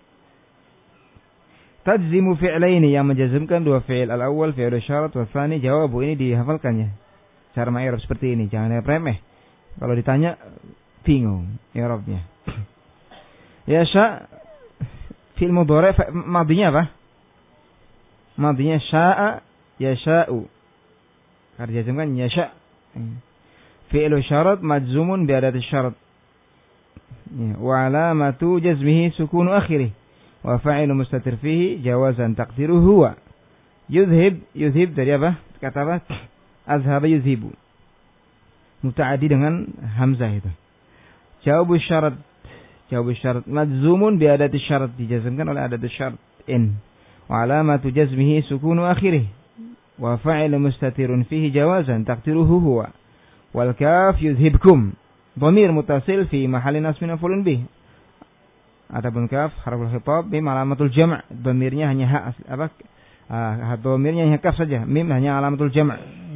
[SPEAKER 1] Tajzimu fi'laini, yang menjazmkan dua fi'il. Al-awwal fi'il syarat wa tsani jawabu, ini dihafalkannya. Cara ma'irab seperti ini, jangan remeh. Kalau ditanya bingung i'rabnya. Ya sya' fi'il mudhari' madinya apa? Madinya sya'a yasha'u. Karena dijazmkan yasha'. Fi'il syarat majzumun bi adati syarat. Wa alamatu jazmihi sukunu akhirih. Wa fa'ilu mustatir fihi jawazan taqdiruhu huwa. Yudhib, yudhib dari apa? Kata apa? Azhaba yudhibu. Muta'addi dengan hamzah itu. Jawabu syarat, jawabu syarat majzumun bi adati syarat, dijazmkan oleh adati syarat in. Wa alamatu jazmihi sukunu akhirih. Wa fa'ilu mustatirun fihi jawazan taqdiruhu huwa. Wal kaf yudhibkum. Dhamir mutasil fi mahalli nasbin maf'ulun bih. Adapun kaf harful khitab, mim alamatul jam', dhamirnya hanya ha apa? Ah, dhamirnya hanya kaf saja, mim hanya alamatul jam'.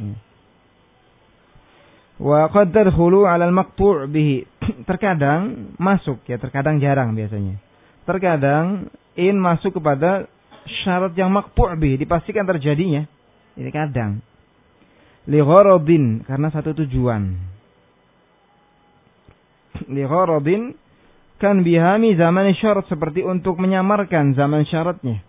[SPEAKER 1] Wa qad tadkhulu 'ala al-maqtu' bihi. Terkadang masuk ya, terkadang jarang biasanya. Terkadang in masuk kepada syarat yang maqtu' bihi, dipastikan terjadinya. Ini kadang. Li gharadin, karena satu tujuan. Li gharadin kan bihami zaman syarat, seperti untuk menyamarkan zaman syaratnya.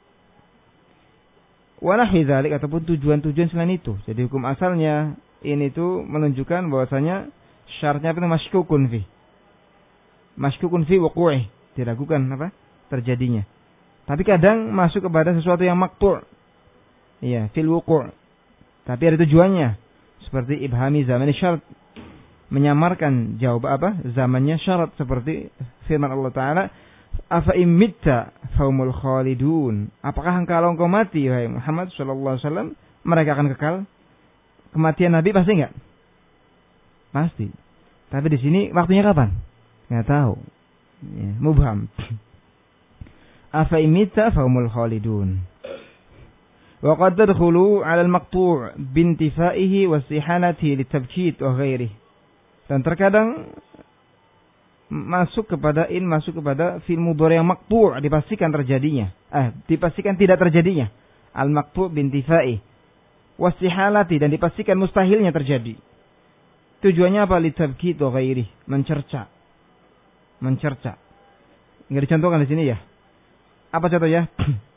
[SPEAKER 1] Wa nahwi dzalik, ataupun tujuan-tujuan selain itu. Jadi hukum asalnya ini tuh menunjukkan bahwasanya syaratnya itu masykukun fi. Masykukun fi wuqu'i, diragukan apa? Terjadinya. Tapi kadang masuk kepada sesuatu yang maqtu'. Iya, fil wuqu'. Tapi ada tujuannya. Seperti ibhami zaman syarat, menyamarkan jawab apa? Zamannya syarat, seperti firman Allah Ta'ala, afa imitta faumul khalidun. Apakah engkau engkau mati wahai Muhammad sallallahu alaihi wasallam, mereka akan kekal? Kematian Nabi pasti enggak? Pasti. Tapi di sini waktunya kapan? Enggak tahu. Ya, mubham. Afa imitta faumul khalidun. Wa qad tadkhulu 'ala al-maqtu' bintifaihi wa istihanatihi litabkit wa ghairihi. Dan terkadang masuk kepada in masuk kepada fi'il mudhari' yang maqtu', dipastikan terjadinya. Eh, dipastikan tidak terjadinya. Al-maqtu' bintifaihi wastihalati, dan dipastikan mustahilnya terjadi. Tujuannya apa? Litabkit wa ghairi, mencerca. Mencerca. Enggak dicontohkan di sini ya. Apa contohnya?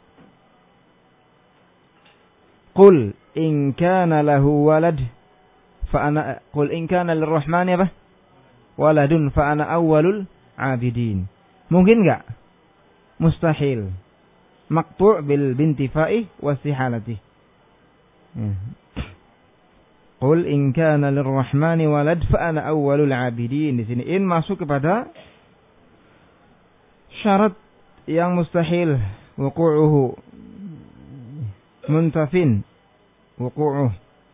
[SPEAKER 1] Qul in kana lahu walad fa ana qul in kana lirrahmani apa? Waladun fa ana awwalul abidin. Mungkin enggak? Mustahil. Maqtu' bil bintifai wastihalati. Qul in kana lirrahmani walad fa ana awwalul abidin. Di sini in masuk kepada syarat yang mustahil wuqu'uhu, muntafin wuqu'uh.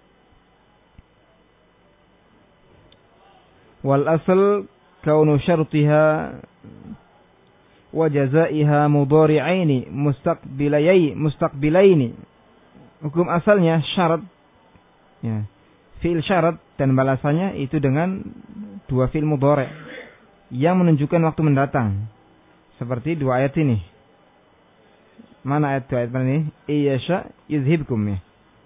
[SPEAKER 1] Wal asl kaunu syartiha wa jazaiha mudhari'aini mustaqbilayai mustaqbilaini. Hukum asalnya syarat ya, fi'il syarat dan balasannya itu dengan dua fi'il mudhari' yang menunjukkan waktu mendatang. Seperti dua ayat ini. Mana ayat dua ayat ini? Iyasha yuzhibkum ya.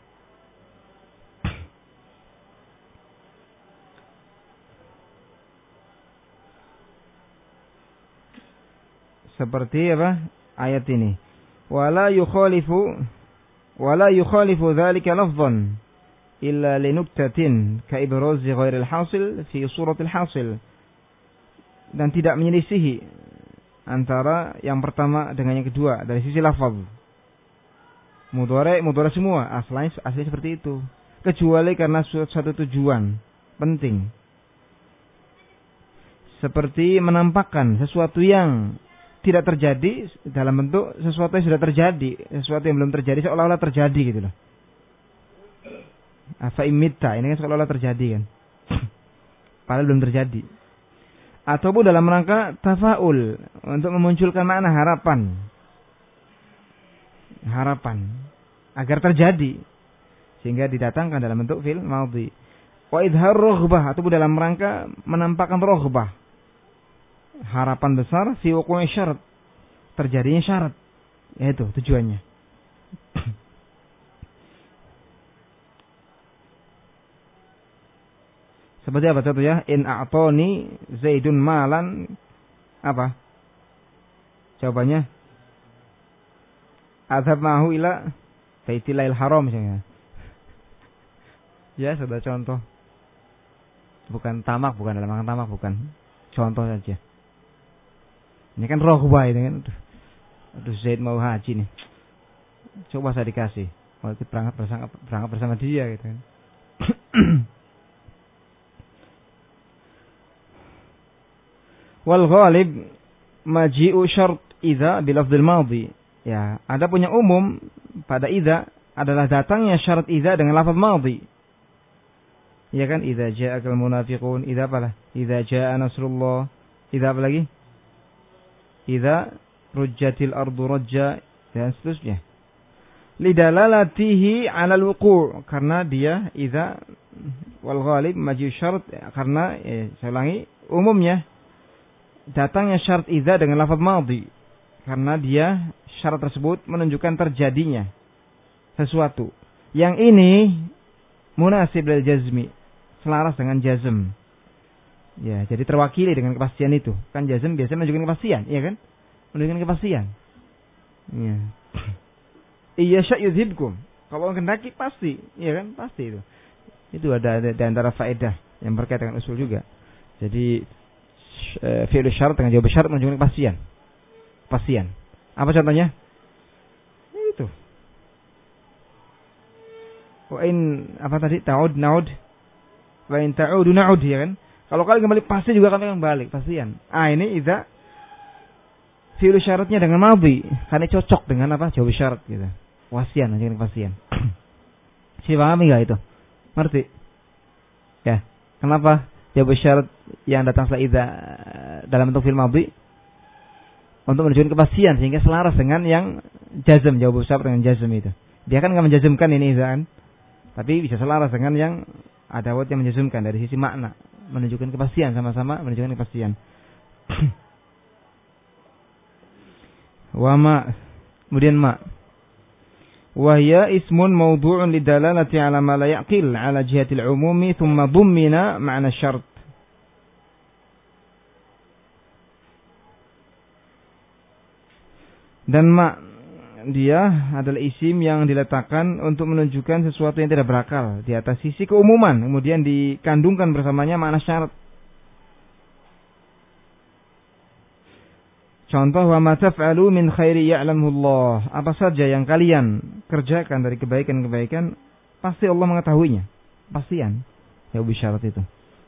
[SPEAKER 1] Seperti apa? Ayat ini. Wala yukhalifu wala yukhalifu dzalika lafdhan illa linuktatin ka ibrazi ghairil hasil fi suratil hasil. Dan tidak menyelisihi antara yang pertama dengan yang kedua dari sisi lafaz. Mudhari' mudhari' semua asalnya asli seperti itu, kecuali karena suatu tujuan penting. Seperti menampakkan sesuatu yang tidak terjadi dalam bentuk sesuatu yang sudah terjadi, sesuatu yang belum terjadi seolah-olah terjadi gitu loh. Afa imitta, ini kan seolah-olah terjadi kan. Padahal belum terjadi. Ataupun dalam rangka tafaul, untuk memunculkan makna harapan. Harapan agar terjadi, sehingga didatangkan dalam bentuk fi'il madhi. Wa idhar raghbah, ataupun dalam rangka menampakkan raghbah, harapan besar fi wuqu'i syarat, terjadinya syarat. Ya itu tujuannya. Seperti apa contohnya? In a'tani Zaidun malan, apa? Jawabannya adhab ma'hu ila Baitilahil Haram misalnya. Ya, sudah contoh. Bukan tamak, bukan dalam rangka tamak, bukan. Contoh saja. Ini kan rohbah ini kan. Aduh, aduh Zaid mau haji nih. Coba saya dikasih. Mau ikut berangkat bersama, berangkat bersama dia gitu kan. Wal ghalib maji'u syart idza bilafdhil madhi. Ya, ada punya umum pada idza adalah datangnya syarat idza dengan lafaz madhi. Ya kan, idza ja'akal munafiqun, idza apalah? Idza ja'a nasrullah, idza apa lagi? idza rujjatil ardu rajja, dan seterusnya. Lidalalatihi 'ala al-wuqu', karena dia idza wal ghalib maji syarat, karena eh, saya ulangi, umumnya datangnya syarat idza dengan lafaz madhi karena dia syarat tersebut menunjukkan terjadinya sesuatu. Yang ini munasib lil jazmi, selaras dengan jazm. Ya, jadi terwakili dengan kepastian itu. Kan jazm biasanya menunjukkan kepastian, iya kan? Menunjukkan kepastian. Iya. Iya sya yuzhibkum. Kalau kendaki pasti, iya kan? Pasti itu. Itu ada, ada di antara faedah yang berkaitan dengan usul juga. Jadi fi'il syarat dengan jawab syarat menunjukkan kepastian. Kepastian. Apa contohnya? Itu. Wa in apa tadi? Ta'ud na'ud. Wa in ta'udu na'ud, ya kan? Kalau kalian kembali pasti juga kami akan balik, pastian. Ah, ini idza fi'il syaratnya dengan madhi, karena cocok dengan apa? Jawab syarat gitu. Wasian, jangan kepastian. Si pahami enggak itu? Ngerti? Ya. Kenapa jawab syarat yang datang setelah idza dalam bentuk fi'il madhi? Untuk menunjukkan kepastian sehingga selaras dengan yang jazm, jawab syarat dengan jazm itu. Dia kan enggak menjazmkan ini idza kan. Tapi bisa selaras dengan yang adawat yang menjazmkan dari sisi makna, menunjukkan kepastian, sama-sama menunjukkan kepastian. Wa ma, kemudian ma. Wahya ismun mawdu'un lidalalati ala ma la yaqil ala jihati al-umumi thumma dummina ma'na syart. Dan ma, dia adalah isim yang diletakkan untuk menunjukkan sesuatu yang tidak berakal di atas sisi keumuman, kemudian dikandungkan bersamanya makna syarat. Contoh, wa ma taf'alu min khairi ya'lamuhu Allah. Apa saja yang kalian kerjakan dari kebaikan-kebaikan, pasti Allah mengetahuinya. Pastian. Ya bisyarat itu.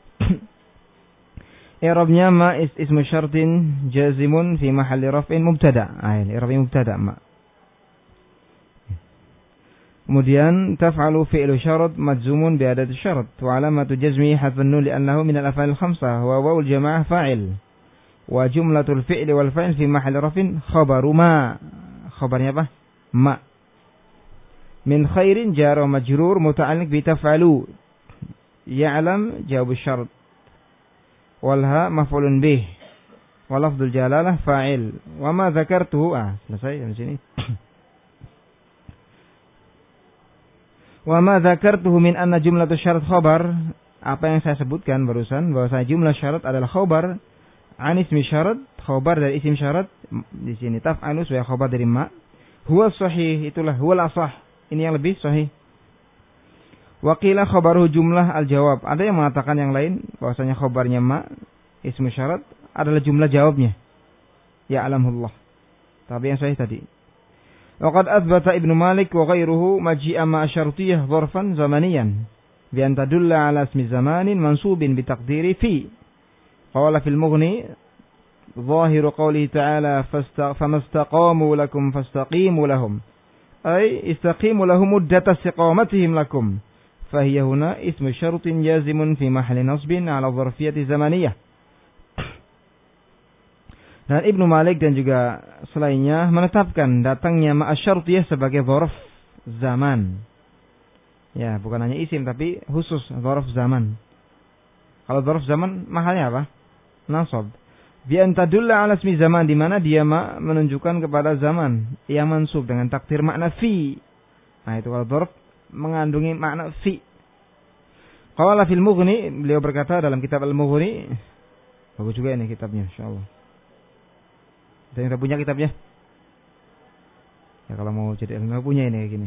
[SPEAKER 1] I'rabnya ma is ismu syartin jazimun fi mahalli raf'in mubtada. Ah, i'rabnya mubtada ma. Kemudian taf'alu fi'lu syarat majzumun bi adati syarat wa alamatu jazmi hadfun nun li'annahu min al-af'al al-khamsah wa wawul jamaah fa'il. Wa jumlatul fi'li wal fa'il fi mahall rafin khabaru ma. Khabarnya apa? Ma. Min khairin jar wa majrur muta'alliq bi taf'alu. Ya'lam jawab syarat. Wal ha maf'ulun bih. Wa lafdzul jalalah fa'il. Wa ma dzakartuhu, ah, selesai di sini. Wa ma dzakartuhu min anna jumlatu syarat khabar. Apa yang saya sebutkan barusan bahwa jumlah syarat adalah khabar an ismi syarat, khabar dari isim syarat. Di sini taf'alu sebagai khabar dari ma. Huwa sahih, itulah huwal asah. Ini yang lebih sahih. Wa qila khabaruhu jumlah al-jawab. Ada yang mengatakan yang lain bahwasanya khabarnya ma ismi syarat adalah jumlah jawabnya. Ya alamullah. Tapi yang sahih tadi. Wa qad athbata Ibnu Malik wa ghairuhu maji'a ma syartiyah dzarfan zamaniyan bi an tadulla ala ismi zamanin mansubin bi taqdiri fi. Qala fil Mughni zahiru qawlihi ta'ala famastaqamu lakum fastaqimu lahum, ay istaqimu lahum muddata istiqamatihim lakum, fahiya huna ismu syartin jazimun fi mahalli nasbin ala dharfiyati zamaniyah. Dan Ibnu Malik dan juga selainnya menetapkan datangnya ma'asyartiyah sebagai dzarf zaman. Ya, bukan hanya isim tapi khusus dzarf zaman. Kalau dzarf zaman mahalnya apa? Nasab. Bi an tadulla ala ismi zaman, di mana dia ma menunjukkan kepada zaman yang mansub dengan takdir makna fi. Nah, itu kalau dzarf mengandungi makna fi. Qala fil Mughni, beliau berkata dalam kitab Al-Mughni, bagus juga ini kitabnya insyaallah. Dan yang punya kitabnya? Ya kalau mau jadi ilmu punya ini kayak gini.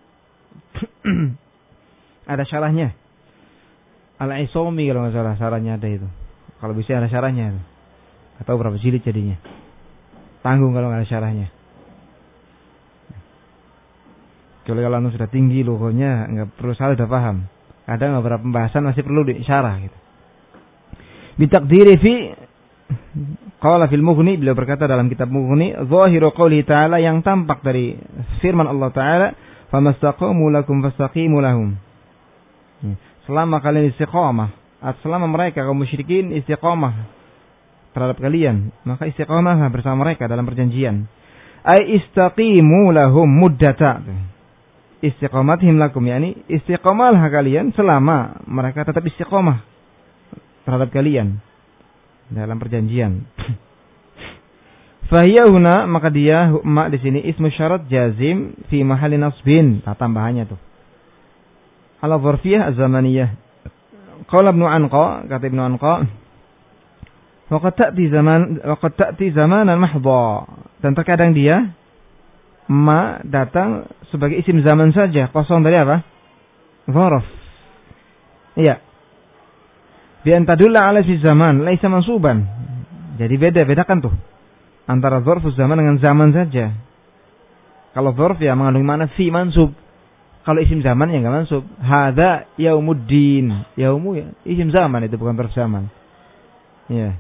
[SPEAKER 1] Ada syarahnya. Al-Aisomi kalau nggak salah syarahnya ada itu. Kalau bisa ada syarahnya. Atau berapa jilid jadinya. Tanggung kalau nggak ada syarahnya. Kalau kalau sudah tinggi logonya nggak perlu salah, udah paham. Kadang beberapa pembahasan masih perlu di syarah gitu. Bitaqdiri fi qala fil Mughni, beliau berkata dalam kitab Mughni, zahiru qouli ta'ala, yang tampak dari firman Allah Ta'ala, famastaqamu lakum fastaqimu lahum. Selama kalian istiqamah, selama mereka kaum musyrikin istiqamah terhadap kalian, maka istiqamahlah bersama mereka dalam perjanjian. Ai istaqimu lahum muddata. Istiqamatihim lakum, yakni istiqamahlah kalian selama mereka tetap istiqamah terhadap kalian dalam perjanjian. Fahiya huna, maka dia ma di sini ismu syarat jazim fi mahalli nasbin. Nah, tambahannya tuh. Ala dzarfiyah az-zamaniyah. Qala Ibnu Anqa, kata Ibnu Anqa, waqad ta'ti zaman waqad ta'ti zamanan mahdha. Dan terkadang dia ma datang sebagai isim zaman saja, kosong dari apa? Dzarf. Iya. Bi antadulla ala fi zaman laisa mansuban. Jadi beda, bedakan tuh antara dzarfus zaman dengan zaman saja. Kalau dzarf ya mengandung makna fi mansub. Kalau isim zaman ya enggak mansub. Hadza yaumuddin. Yaumu ya isim zaman, itu bukan dzarf zaman. Ya.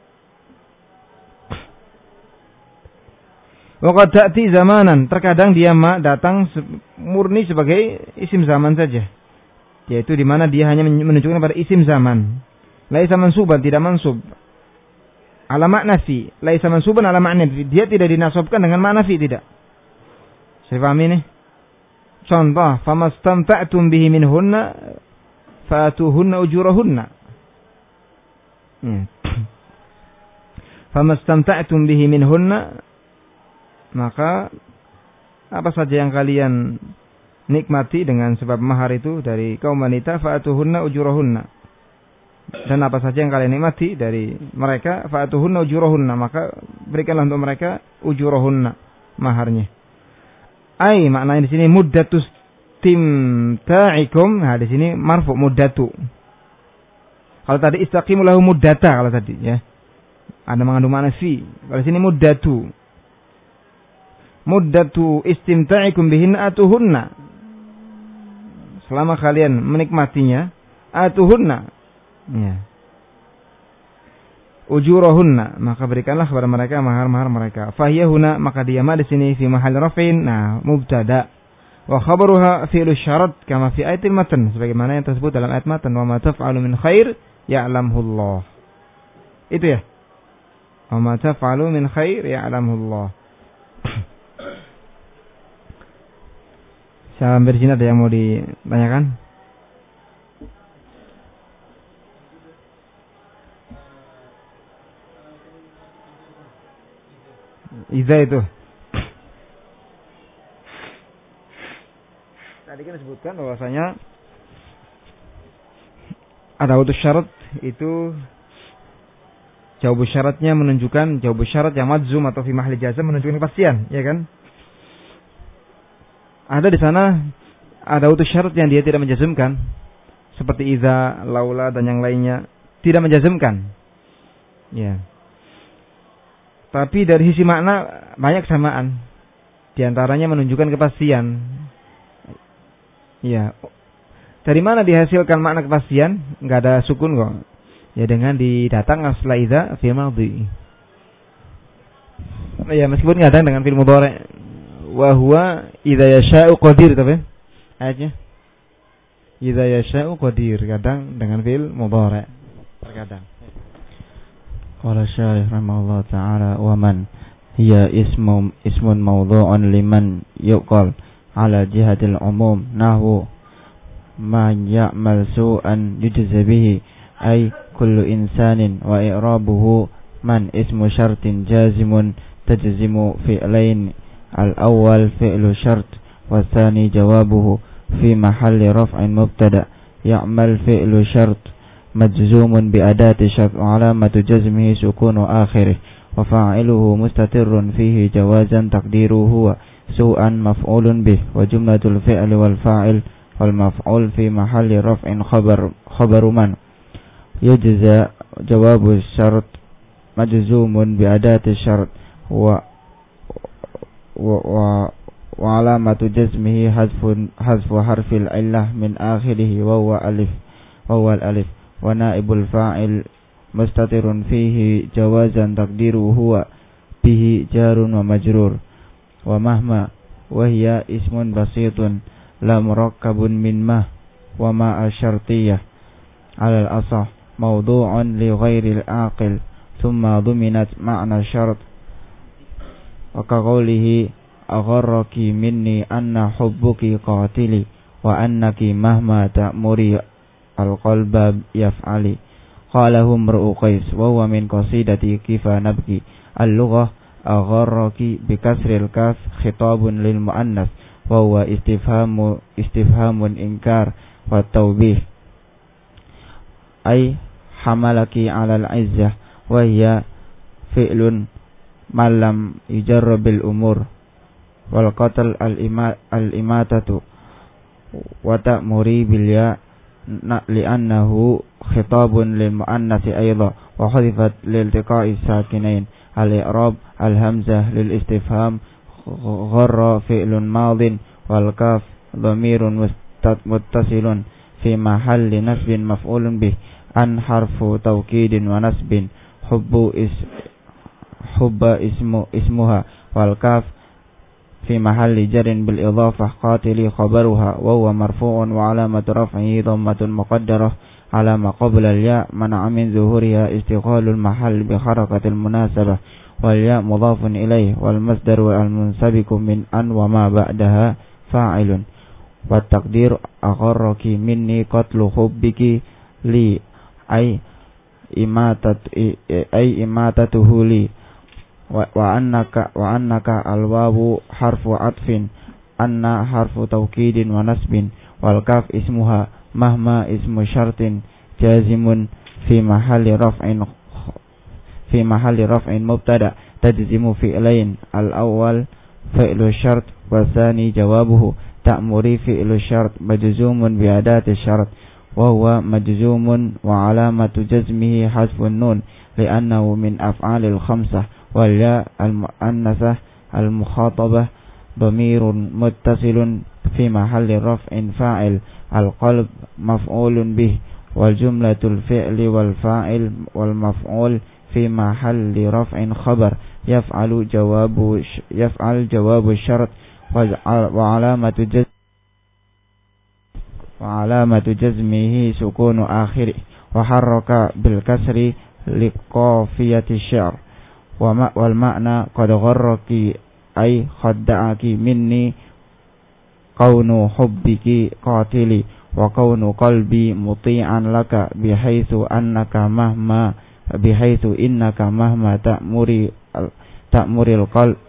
[SPEAKER 1] Wa qad ta'ti zamanan, terkadang dia ma datang murni sebagai isim zaman saja. Yaitu di mana dia hanya menunjukkan pada isim zaman. Laisa mansuban, tidak mansub. Ala makna fi, laisa mansuban ala makna fi. Dia tidak dinasabkan dengan makna fi, tidak. Saya paham ini? Contoh, famastamta'tum bihi minhunna fa'atuhunna ujurahunna. Hmm. Famastamta'tum bihi minhunna, maka apa saja yang kalian nikmati dengan sebab mahar itu dari kaum wanita, fa'atuhunna ujurahunna. Dan apa saja yang kalian nikmati dari mereka, fa'atuhunna ujurahunna, maka berikanlah untuk mereka ujurahunna, maharnya. Ai, maknanya di sini muddatus timta'ikum. Nah, di sini marfu muddatu. Kalau tadi istaqimu lahu muddata, kalau tadi ya. Ada mengandung makna fi. Kalau di sini muddatu. Muddatu istimta'ikum bihin atuhunna. Selama kalian menikmatinya, atuhunna. Ya. Ujurahunna, maka berikanlah kepada mereka mahar-mahar mereka. Fahiyahuna, maka dia ma di sini fi mahal rafin, nah mubtada. Wa khabaruha fi'lu syarat kama fi ayatil matan, sebagaimana yang tersebut dalam ayat matan, wa ma taf'alu min khair ya'lamhu Allah. Itu ya. Wa ma taf'alu min khair ya'lamhu Allah. Sampai di sini ada yang mau ditanyakan? Iza itu. Tadi kan disebutkan bahwasanya ada utus syarat itu jawab syaratnya menunjukkan jawab syarat yang madzum atau fi mahli jazm menunjukkan kepastian, ya kan? Ada di sana ada utus syarat yang dia tidak menjazmkan, seperti iza, laula dan yang lainnya tidak menjazmkan. Ya. Tapi dari sisi makna banyak kesamaan. Di antaranya menunjukkan kepastian. Ya. Dari mana dihasilkan makna kepastian? Enggak ada sukun kok. Ya dengan didatangkan setelah idza fi madhi. Ya meskipun kadang dengan fil mudhari'. Wa huwa idza yasha'u qadir, tapi ayatnya. Idza yasha'u qadir, kadang dengan fil mudhari'. Terkadang.
[SPEAKER 3] Qala syarih rahimahullah ta'ala wa man hiya ismun ismun mawdu'un liman yuqal ala jihatil umum nahwu man ya'mal su'an yujza bihi ay kullu insanin wa i'rabuhu man ismu syartin jazimun tajzimu fi'lain al-awwal fi'lu syart wa tsani jawabuhu fi mahalli raf'in mubtada ya'mal fi'lu syart مجزوم بأداة شرط وعلامة جزمه سكون آخره وفاعله مستتر فيه جوازا تقديره هو سوءا مفعول به وجملة الفعل والفاعل والمفعول في محل رفع خبر خبر من يجزى جواب الشرط مجزوم بأداة الشرط و و وعلامة جزمه حذف حذف حرف العلة من آخره وهو ألف وهو الألف ونائب الفاعل مستتر فيه جوازا تقديره هو به جار ومجرور ومهما وهي اسم بسيط لا مركب من ما وما الشرطية على الأصح موضوع لغير العاقل thumma dhuminat ma'na syart wa kaqawlihi agharraki minni anna hubbuki qatili wa annaki mahma ta'muri al-qalba yaf'ali. Qalahu Imru'u Qais wa huwa min qasidati Kifa Nabki. Al-lughah agharraki bi kasril kaf khitabun lil muannas wa huwa istifhamu istifhamun inkar wa tawbih, ay hamalaki 'ala al-'izzah wa hiya fi'lun man lam yujarrab bil umur wal qatl al-imatatu wa ta'muri bil ya li'annahu khitabun lil muannats ayda wa hadifat lil iltiqa'i sakinain. Al-i'rab al-hamzah lil istifham gharra fi'lun madin wal kaf dhamirun muttasilun fi mahalli nasbin maf'ulun bih. An harfu tawkidin wa nasbin. Hubbu is hubba ismu ismuha wal kaf fi mahalli jarin bil idhafah. Qatili khabaruha wa huwa marfu'un wa alamatu raf'ihi dhammatun muqaddarah ala ma qabla al-ya mana'a min zuhuriha istiqalul mahall bi harakatil munasabah wal ya mudhafun ilayh wal masdaru al munsabiku min an wa ma ba'daha fa'ilun. Wa taqdir agharraki minni qatlu hubbiki li ay imatat ay imatatuhu li wa, wa annaka wa annaka al-wawu harfu atfin anna harfu tawkidin wa nasbin wal kaf ismuha mahma ismu syartin jazimun fi mahalli raf'in fi mahalli raf'in mubtada tajzimu fi'lain al-awwal fi'lu syart wa tsani jawabuhu ta'muri fi'lu syart majzumun bi adati syart wa huwa majzumun wa alamatu jazmihi hasfun nun li'annahu min af'alil khamsah wal ya al-muannasah al-mukhatabah dhamirun muttasilun fi mahalli raf'in fa'il. Al-qalb maf'ulun bih wal jumlatul fi'li wal fa'il wal maf'ul fi mahalli raf'in khabar. Yaf'alu jawabu yaf'al jawabu syart wa alamatu jazm wa alamatu jazmihi sukunu akhiri wa harraka bil kasri liqafiyati syar wa ma wal ma'na qad gharraki ay khadda'aki minni kaunu hubbiki qatili wa kaunu qalbi muti'an laka bihaitsu annaka mahma bihaitsu innaka mahma ta'muri ta'muril qalb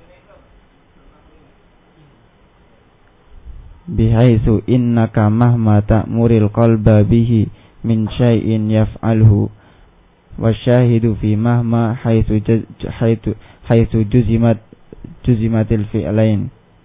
[SPEAKER 3] bihaitsu innaka mahma ta'muril qalba bihi min syai'in yaf'alhu wasyahidu fi mahma haitsu haitsu haitsu juzimat juzimatil fi'lain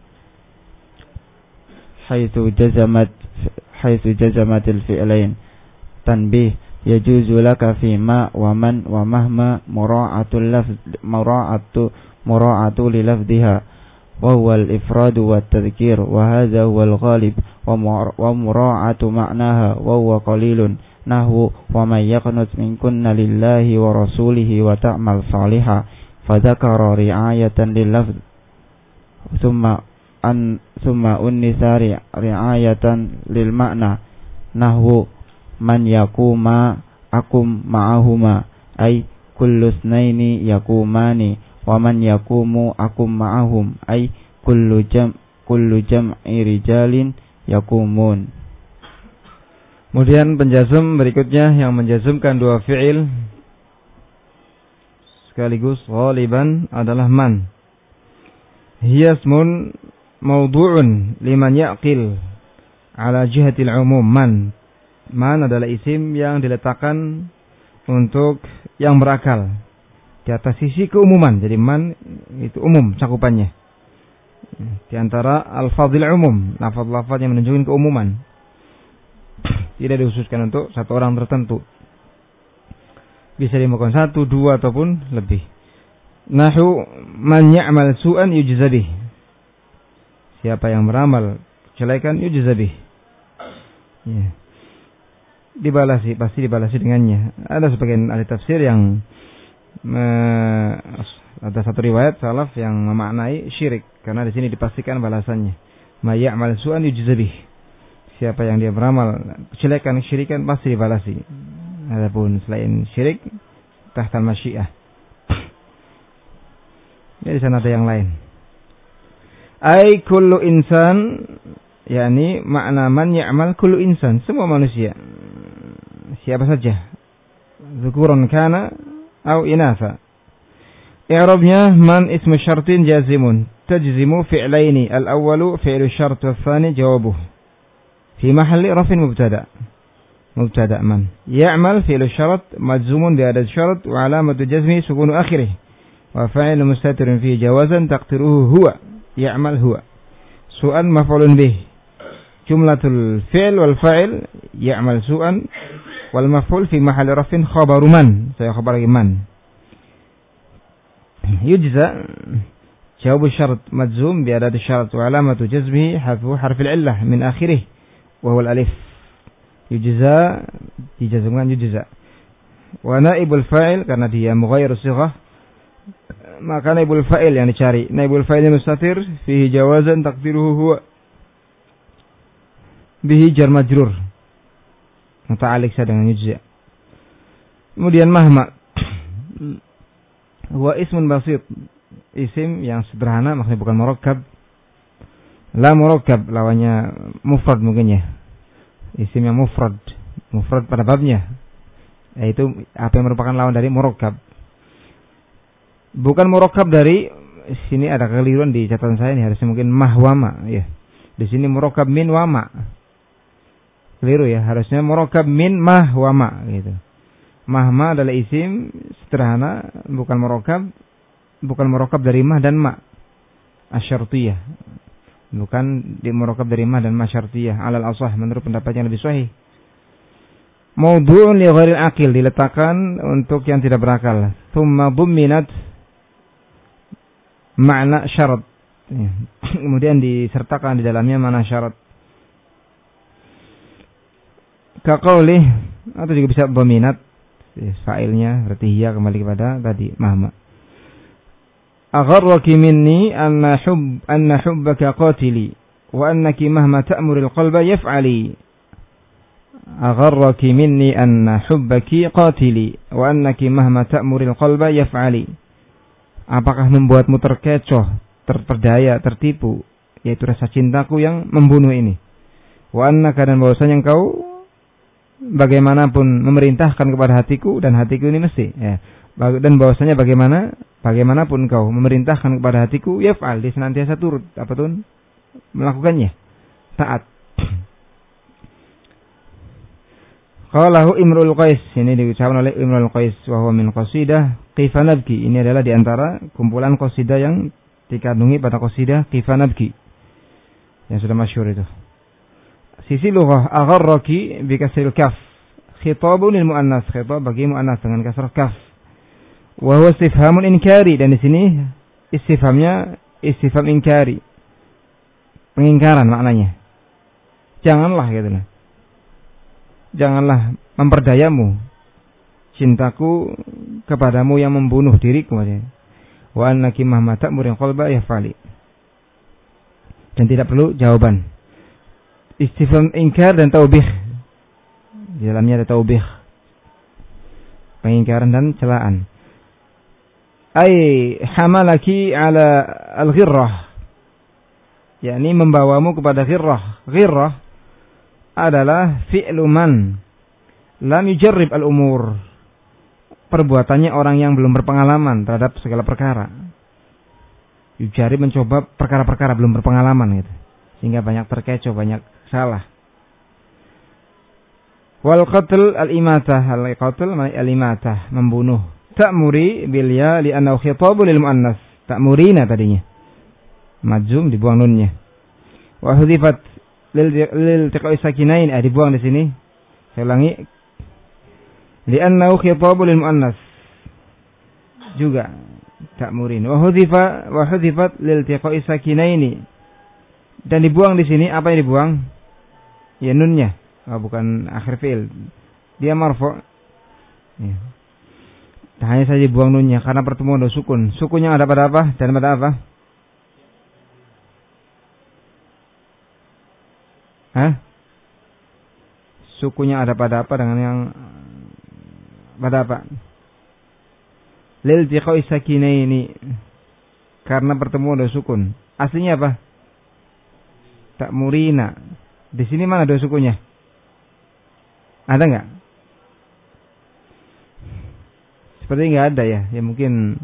[SPEAKER 3] haitsu jazamat haitsu jazamatil fi'lain. Tanbih yajuzu laka fi ma wa man wa mahma mura'atul lafz mura'atu mura'atu li lafdhiha wa huwa al-ifradu wat tadhkir wa hadha huwa al-ghalib wa mura'atu ma'naha wa huwa qalilun nahwu wa may yaqnut minkunna lillahi wa rasulihi wa ta'mal salihah fa dzakara ri'ayatan lil lafz thumma an summa unnisa ri'ayatan lil ma'na nahwu man yakuma akum ma'ahuma ay kullu snaini yakumani wa man yakumu akum ma'ahum ay kullu jam kullu jam'i rijalin yakumun.
[SPEAKER 1] Kemudian penjazm berikutnya yang menjazmkan dua fi'il sekaligus ghaliban adalah man. Hiya ismun mawdu'un liman yaqil ala jihatil umum. Man Man adalah isim yang diletakkan untuk yang berakal di atas sisi keumuman. Jadi man itu umum cakupannya. Di antara al-fadhil umum, lafaz-lafaz yang menunjukkan keumuman. Tidak dikhususkan untuk satu orang tertentu. Bisa dimakan satu, dua ataupun lebih. Nahu man ya'mal su'an yujza bih. Siapa yang beramal kejelekan yujza bih. Ya. Dibalasi, pasti dibalasi dengannya. Ada sebagian ahli tafsir yang me, ada satu riwayat salaf yang memaknai syirik karena di sini dipastikan balasannya. May ya'mal su'an yujza bih. Siapa yang dia beramal kejelekan, syirikan pasti dibalasi. Adapun selain syirik tahta al-masyiah. Ya, di sana ada yang lain. Ai kullu insan, yakni makna man ya'mal kullu insan, semua manusia. Siapa saja. Dzukuran kana au inatha. I'rabnya man ismu syartin jazimun. Tajzimu fi'laini. Al-awwalu fi'lu syart wa tsani jawabuh. Fi mahalli rafin mubtada. Mubtada man. Ya'mal fi'lu syart majzumun bi adad syart wa alamatu jazmi sukunu akhirih. Wa fa'il mustatirun fi jawazan taqdiruhu huwa. Ya'mal huwa. Su'an maf'ulun bih. Jumlatul fi'l wal fa'il ya'mal su'an wal maf'ul fi mahalli rafin khabaru man. Saya khabar man. Yujza jawab syart majzum bi adad syart wa alamatu jazmihi hadfu harf al-illah min akhirih wa huwa al-alif. Yujza dijazmkan yujza. Wa naibul fa'il karena dia mughayyir sighah, maka naibul fa'il yang dicari. Naibul fa'il mustatir fihi jawazan taqdiruhu huwa bihi jar majrur muta'alliq dengan yujza. Kemudian mahma huwa ismun basit, isim yang sederhana, maksudnya bukan murakkab. La murakkab lawannya mufrad mungkin ya. Isim yang mufrad, mufrad pada babnya, yaitu apa yang merupakan lawan dari murakkab. Bukan murakkab dari sini, ada kekeliruan di catatan saya ini, harusnya mungkin mahwama ya. Di sini murakkab min wama. Keliru ya, harusnya murakkab min mahwama gitu. Mahma adalah isim sederhana, bukan murakkab, bukan murakkab dari mah dan ma. Asyartiyah. Bukan di murakkab dari mah dan ma syartiyah alal asah, menurut pendapat yang lebih sahih. Mawdu'un li ghairil aqil, diletakkan untuk yang tidak berakal. Tsumma bumminat makna syarat. Kemudian disertakan di dalamnya makna syarat. Ka qaulih, atau juga bisa buminat fa'ilnya berarti hiya, kembali kepada tadi mahma. Agharraki minni anna hubb anna hubbaka qatili wa annaki mahma ta'muril qalba yaf'ali. Agharraki minni anna hubbaki qatili wa annaki mahma ta'muril qalba yaf'ali. Apakah membuatmu terkecoh, terperdaya, tertipu, yaitu rasa cintaku yang membunuh ini. Wa annaka, dan bahwasanya engkau bagaimanapun memerintahkan kepada hatiku, dan hatiku ini mesti ya. Dan bahwasanya bagaimana bagaimanapun kau memerintahkan kepada hatiku, yaf'al, dia senantiasa turut apa tuh melakukannya, taat. Qalahu Imrul Qais, ini diucapkan oleh Imrul Qais, wa huwa min qasidah Kaifa Nabki. Ini adalah di antara kumpulan qasidah yang dikandungi pada qasidah Kaifa Nabki yang sudah masyhur itu. Sisi lughah, agharraki bi kasril kaf, khitabun lil muannas, khitab bagi muannas dengan kasrah kaf. Wa huwa istifhamun inkari, dan di sini istifhamnya istifham inkari, pengingkaran maknanya. Janganlah gitu lah. Janganlah memperdayamu cintaku kepadamu yang membunuh diriku. Wa annaki mahma ta'muril qalba yaf'ali. Dan tidak perlu jawaban. Istifham inkar dan taubih. Di dalamnya ada taubih, pengingkaran dan celaan. Ai hamalaki ala al-ghirrah, yakni membawamu kepada ghirrah. Ghirrah adalah fi'lu man lam yujarrib al-umur, perbuatannya orang yang belum berpengalaman terhadap segala perkara. Yujarrib mencoba perkara-perkara, belum berpengalaman gitu, sehingga banyak terkecoh, banyak salah. Wal qatl al-imatah, al-qatl al-imatah, membunuh. Ta'muri bil ya li annahu khitabu lil muannas. Ta'murina tadinya, majzum, dibuang nunnya. Wa hudifat lil tiqa'i sakinain, ah dibuang di sini. Saya ulangi. Li annahu khitabu lil muannas. Juga ta'murin. Wa hudifa wa hudifat lil tiqa'i sakinaini. Dan dibuang di sini, apa yang dibuang? Ya nunnya. Oh, bukan akhir fi'il. Dia marfu'. Ya. Hanya saja buang nunnya karena pertemuan dua sukun. Sukunnya ada pada apa dan pada apa? Hah? Sukunya ada pada apa dengan yang pada apa? Lil tiqa'i sakinaini, karena pertemuan dua sukun. Aslinya apa? Ta'murina. Di sini mana dua sukunnya? Ada enggak? Seperti enggak ada ya. Ya mungkin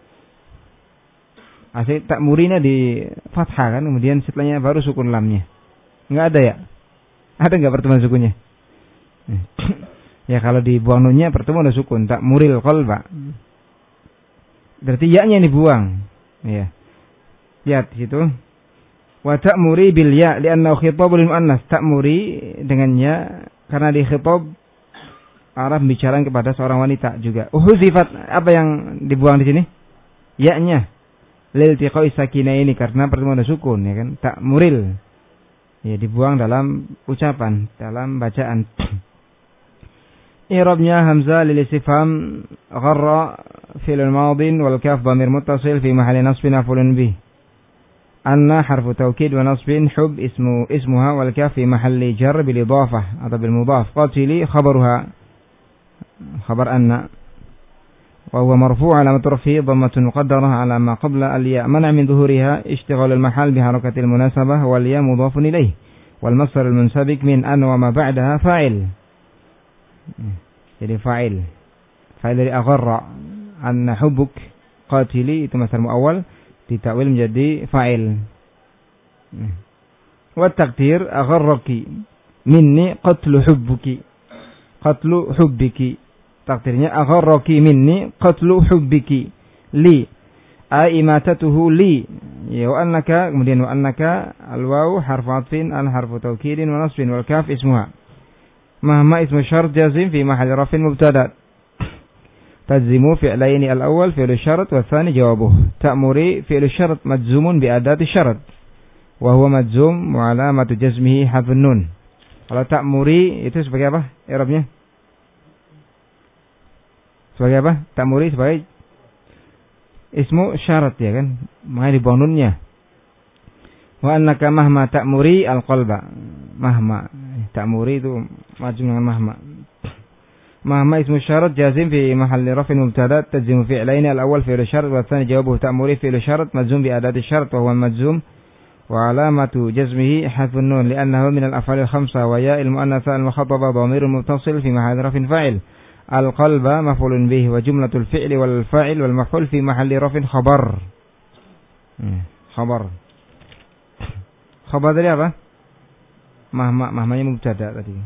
[SPEAKER 1] asli ta'murina di fathah kan, kemudian setelahnya baru sukun lamnya. Enggak ada ya? Ada enggak pertemuan sukunnya? Ya kalau dibuang nunnya pertemuan ada sukun, ta'muril qalba. Berarti ya-nya yang dibuang. Ya. Lihat di situ. Wa ta'muri bil ya li'annahu khitabul muannas. Ta'muri dengan ya karena di khitab arah bicara kepada seorang wanita juga. Uhuzifat, apa yang dibuang di sini? Ya-nya. Lil tiqa'i sakinaini, karena pertemuan ada sukun, ya kan? Ta'muril. Ya, dibuang dalam ucapan, dalam bacaan. I'rabnya hamzah lil istifham gharra fi'l madin wal kaf dhamir muttasil fi mahalli nasbin maf'ulun bih. Anna harfu taukid wa nasbin, hub ismu ismuha wal kaf fi mahalli jar bil idafah atau bil mudhaf. Qatili khabaruha khabar anna wa huwa marfu' alamat raf'i dhammatun muqaddarah ala ma qabla al ya mana min dhuhuriha ishtighal al mahal bi harakati al munasabah wal ya mudhafun ilayh wal masdar al munsabik min an wa ma ba'daha fa'il. Jadi fa'il. Fa'il dari agharra, anna hubuk qatili, itu masdar muawwal, ditakwil menjadi fa'il. Wa taqdir agharraki minni qatlu hubbuki. Qatlu hubbiki. Takdirnya agharraki minni qatlu hubbiki. Li ay imatatuhu li. Ya wa annaka, kemudian wa annaka al-waw harfu atfin al harfu taukidin wa nasbin wal kaf ismuha. Mahma ismu syart jazim fi mahal rafin mubtada. Tazimu fi'laini al-awwal fi'lu syarat wa tsani jawabuh. Ta'muri fi'lu syarat majzumun bi adati syarat. Wa huwa majzum wa alamatu jazmihi hadfun nun. Kalau ta'muri itu sebagai apa i'rabnya? Sebagai apa? Ta'muri sebagai ismu syarat, ya kan? Maka dibuang nunnya. Wa annaka mahma ta'muri al-qalba. Mahma ta'muri itu majzum dengan mahma. Mahma ismu syarat jazim fi mahalli rafin mubtada tazimu fi'laini al-awwal fi'lu syarat wa tsani jawabuhu ta'muri fi'lu syarat majzum bi adati syarat wa huwa majzum wa alamatu jazmihi hadfun nun li'annahu min al-af'al al-khamsa wa ya al-muannatha al-mukhatabah dhamirun muttasil fi mahalli rafin fa'il. Al-qalba maf'ulun bihi wa jumlatul fi'li wal fa'il wal maf'ul fi mahalli rafin khabar. Khabar. Khabar dari apa? Mahma, mahmanya mubtada tadi.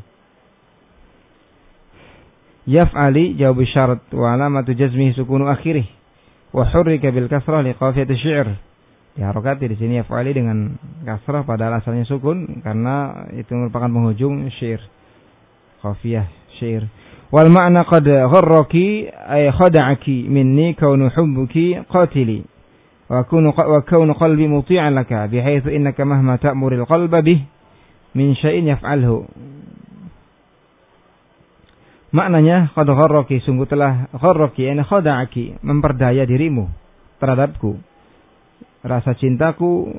[SPEAKER 1] Yaf'ali jawab syarat wa alamatu jazmihi sukunu akhirih wa hurrika bil kasrah li qafiyati syi'r. Diharokati di sini yaf'ali dengan kasrah padahal asalnya sukun karena itu merupakan penghujung syair. Qafiyah syair. Wal ma'na qad gharraki ay khada'aki minni kaunu hubbuki qatili wa kunu wa kaunu qalbi muti'an laka bihaitsu innaka mahma ta'muril qalba bih min syai'in yaf'alhu. Maknanya qad gharraki, sungguh telah gharraki yani khada'aki, memperdaya dirimu terhadapku. Rasa cintaku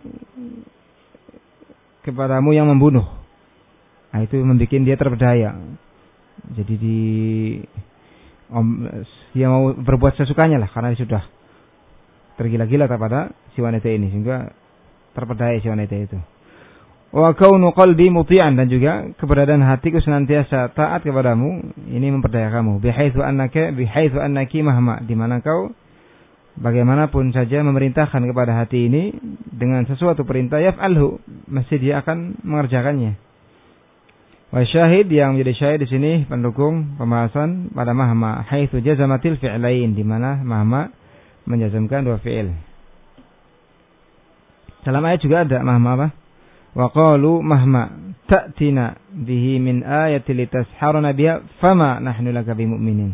[SPEAKER 1] kepadamu yang membunuh. Nah, itu membuat dia terpedaya. Jadi di om, dia mau berbuat sesukanya lah karena dia sudah tergila-gila kepada si wanita ini sehingga terpedaya si wanita itu. Wa kaunu qalbi muti'an, dan juga keberadaan hatiku senantiasa taat kepadamu ini memperdaya kamu. Bihaitsu annaka bihaitsu annaki mahma, di mana kau bagaimanapun saja memerintahkan kepada hati ini dengan sesuatu perintah yaf'alhu, mesti dia akan mengerjakannya. Wa syahid, yang menjadi syahid di sini pendukung pembahasan pada mahma haitsu jazamatil fi'lain, di mana mahma menjazamkan dua fi'il. Dalam ayat juga ada mahma apa? Wa qalu mahma ta'tina bihi min ayati litasharuna biha fama nahnu laka bimu'minin.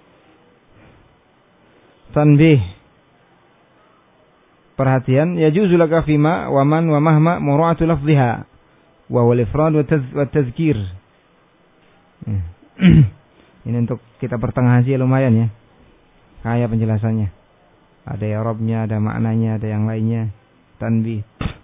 [SPEAKER 1] Tanbih, perhatian, yajuzu laka fima wa man wa mahma mura'atu lafdhiha wa wal ifrad wa tazkir. Ini untuk kita pertengahan sih lumayan ya. Kaya penjelasannya. Ada i'rabnya, ada maknanya, ada yang lainnya. Tanbih.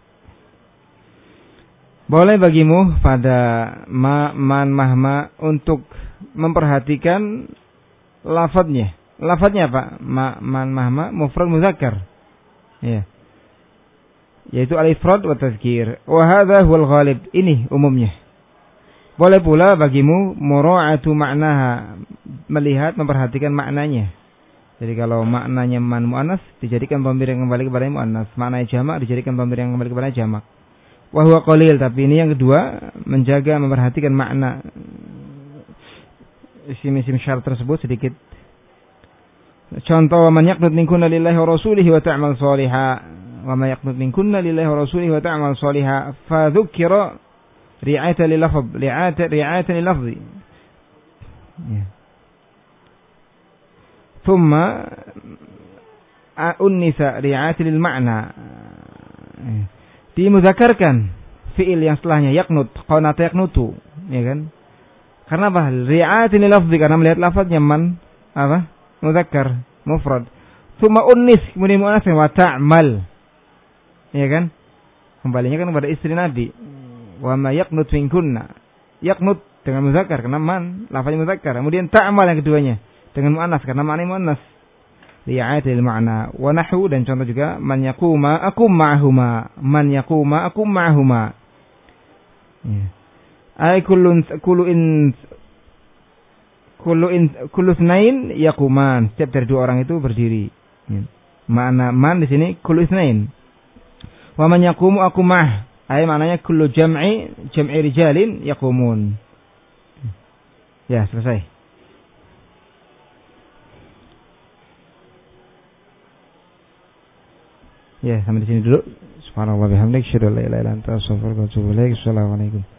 [SPEAKER 1] Boleh bagimu pada ma, man, mahma untuk memperhatikan lafadznya, lafadznya apa? Ma, man, mahma, mufrad, muzakkar. Ya. Yaitu al-ifrad wa tazkir. Wa hadha huwal ghalib. Ini umumnya. Boleh pula bagimu mura'atu maknaha, melihat, memperhatikan maknanya. Jadi kalau maknanya man muannas dijadikan dhamir yang kembali kepada muannas, maknanya jamak dijadikan dhamir yang kembali kepada jamak. Wa huwa qalil, tapi ini yang kedua, menjaga, memperhatikan makna isim-isim syarat tersebut sedikit. Contoh, man yaqnut minkunna lillahi wa rasulihi wa ta'mal shaliha. Wa man yaqnut minkunna lillahi wa rasulihi wa ta'mal shaliha. Fa dzukira ri'ayatan lil lafz, ri'ayatan lil lafzi. Ya. Thumma unnisa ri'ayatan lil ma'na. Dimudzakarkan fi'il yang setelahnya yaqnut, qanata yaqnutu, ya kan? Karena apa? Ri'ayatan lil lafzi, karena melihat lafaznya man apa? Mudzakkar, mufrad. Tsumma unnis, kemudian muannas wa ta'mal. Ya kan? Kembalinya kan kepada istri Nabi. Wa ma yaqnut minkunna. Yaqnut dengan mudzakkar karena man, lafaznya mudzakkar. Kemudian ta'mal yang keduanya dengan muannas karena maknanya muannas. Li'ayatil ma'na. Wa nahwu, dan contoh juga man yaquma akum ma'huma. Man yaquma akum ma'huma. Ya. Ay kullun kullu in Kullu in kullu itsnain yaquman. Setiap dari dua orang itu berdiri. Ya. Makna man di sini kullu itsnain. Wa man yaqumu aqumah. Ay maknanya kullu jam'i jam'i rijalin yaqumun. Ya, selesai. Ya, sampai di sini dulu. Subhanallah bihamdik, syada la ilaha illa anta, astaghfiruka wa atubu ilaik. Assalamualaikum.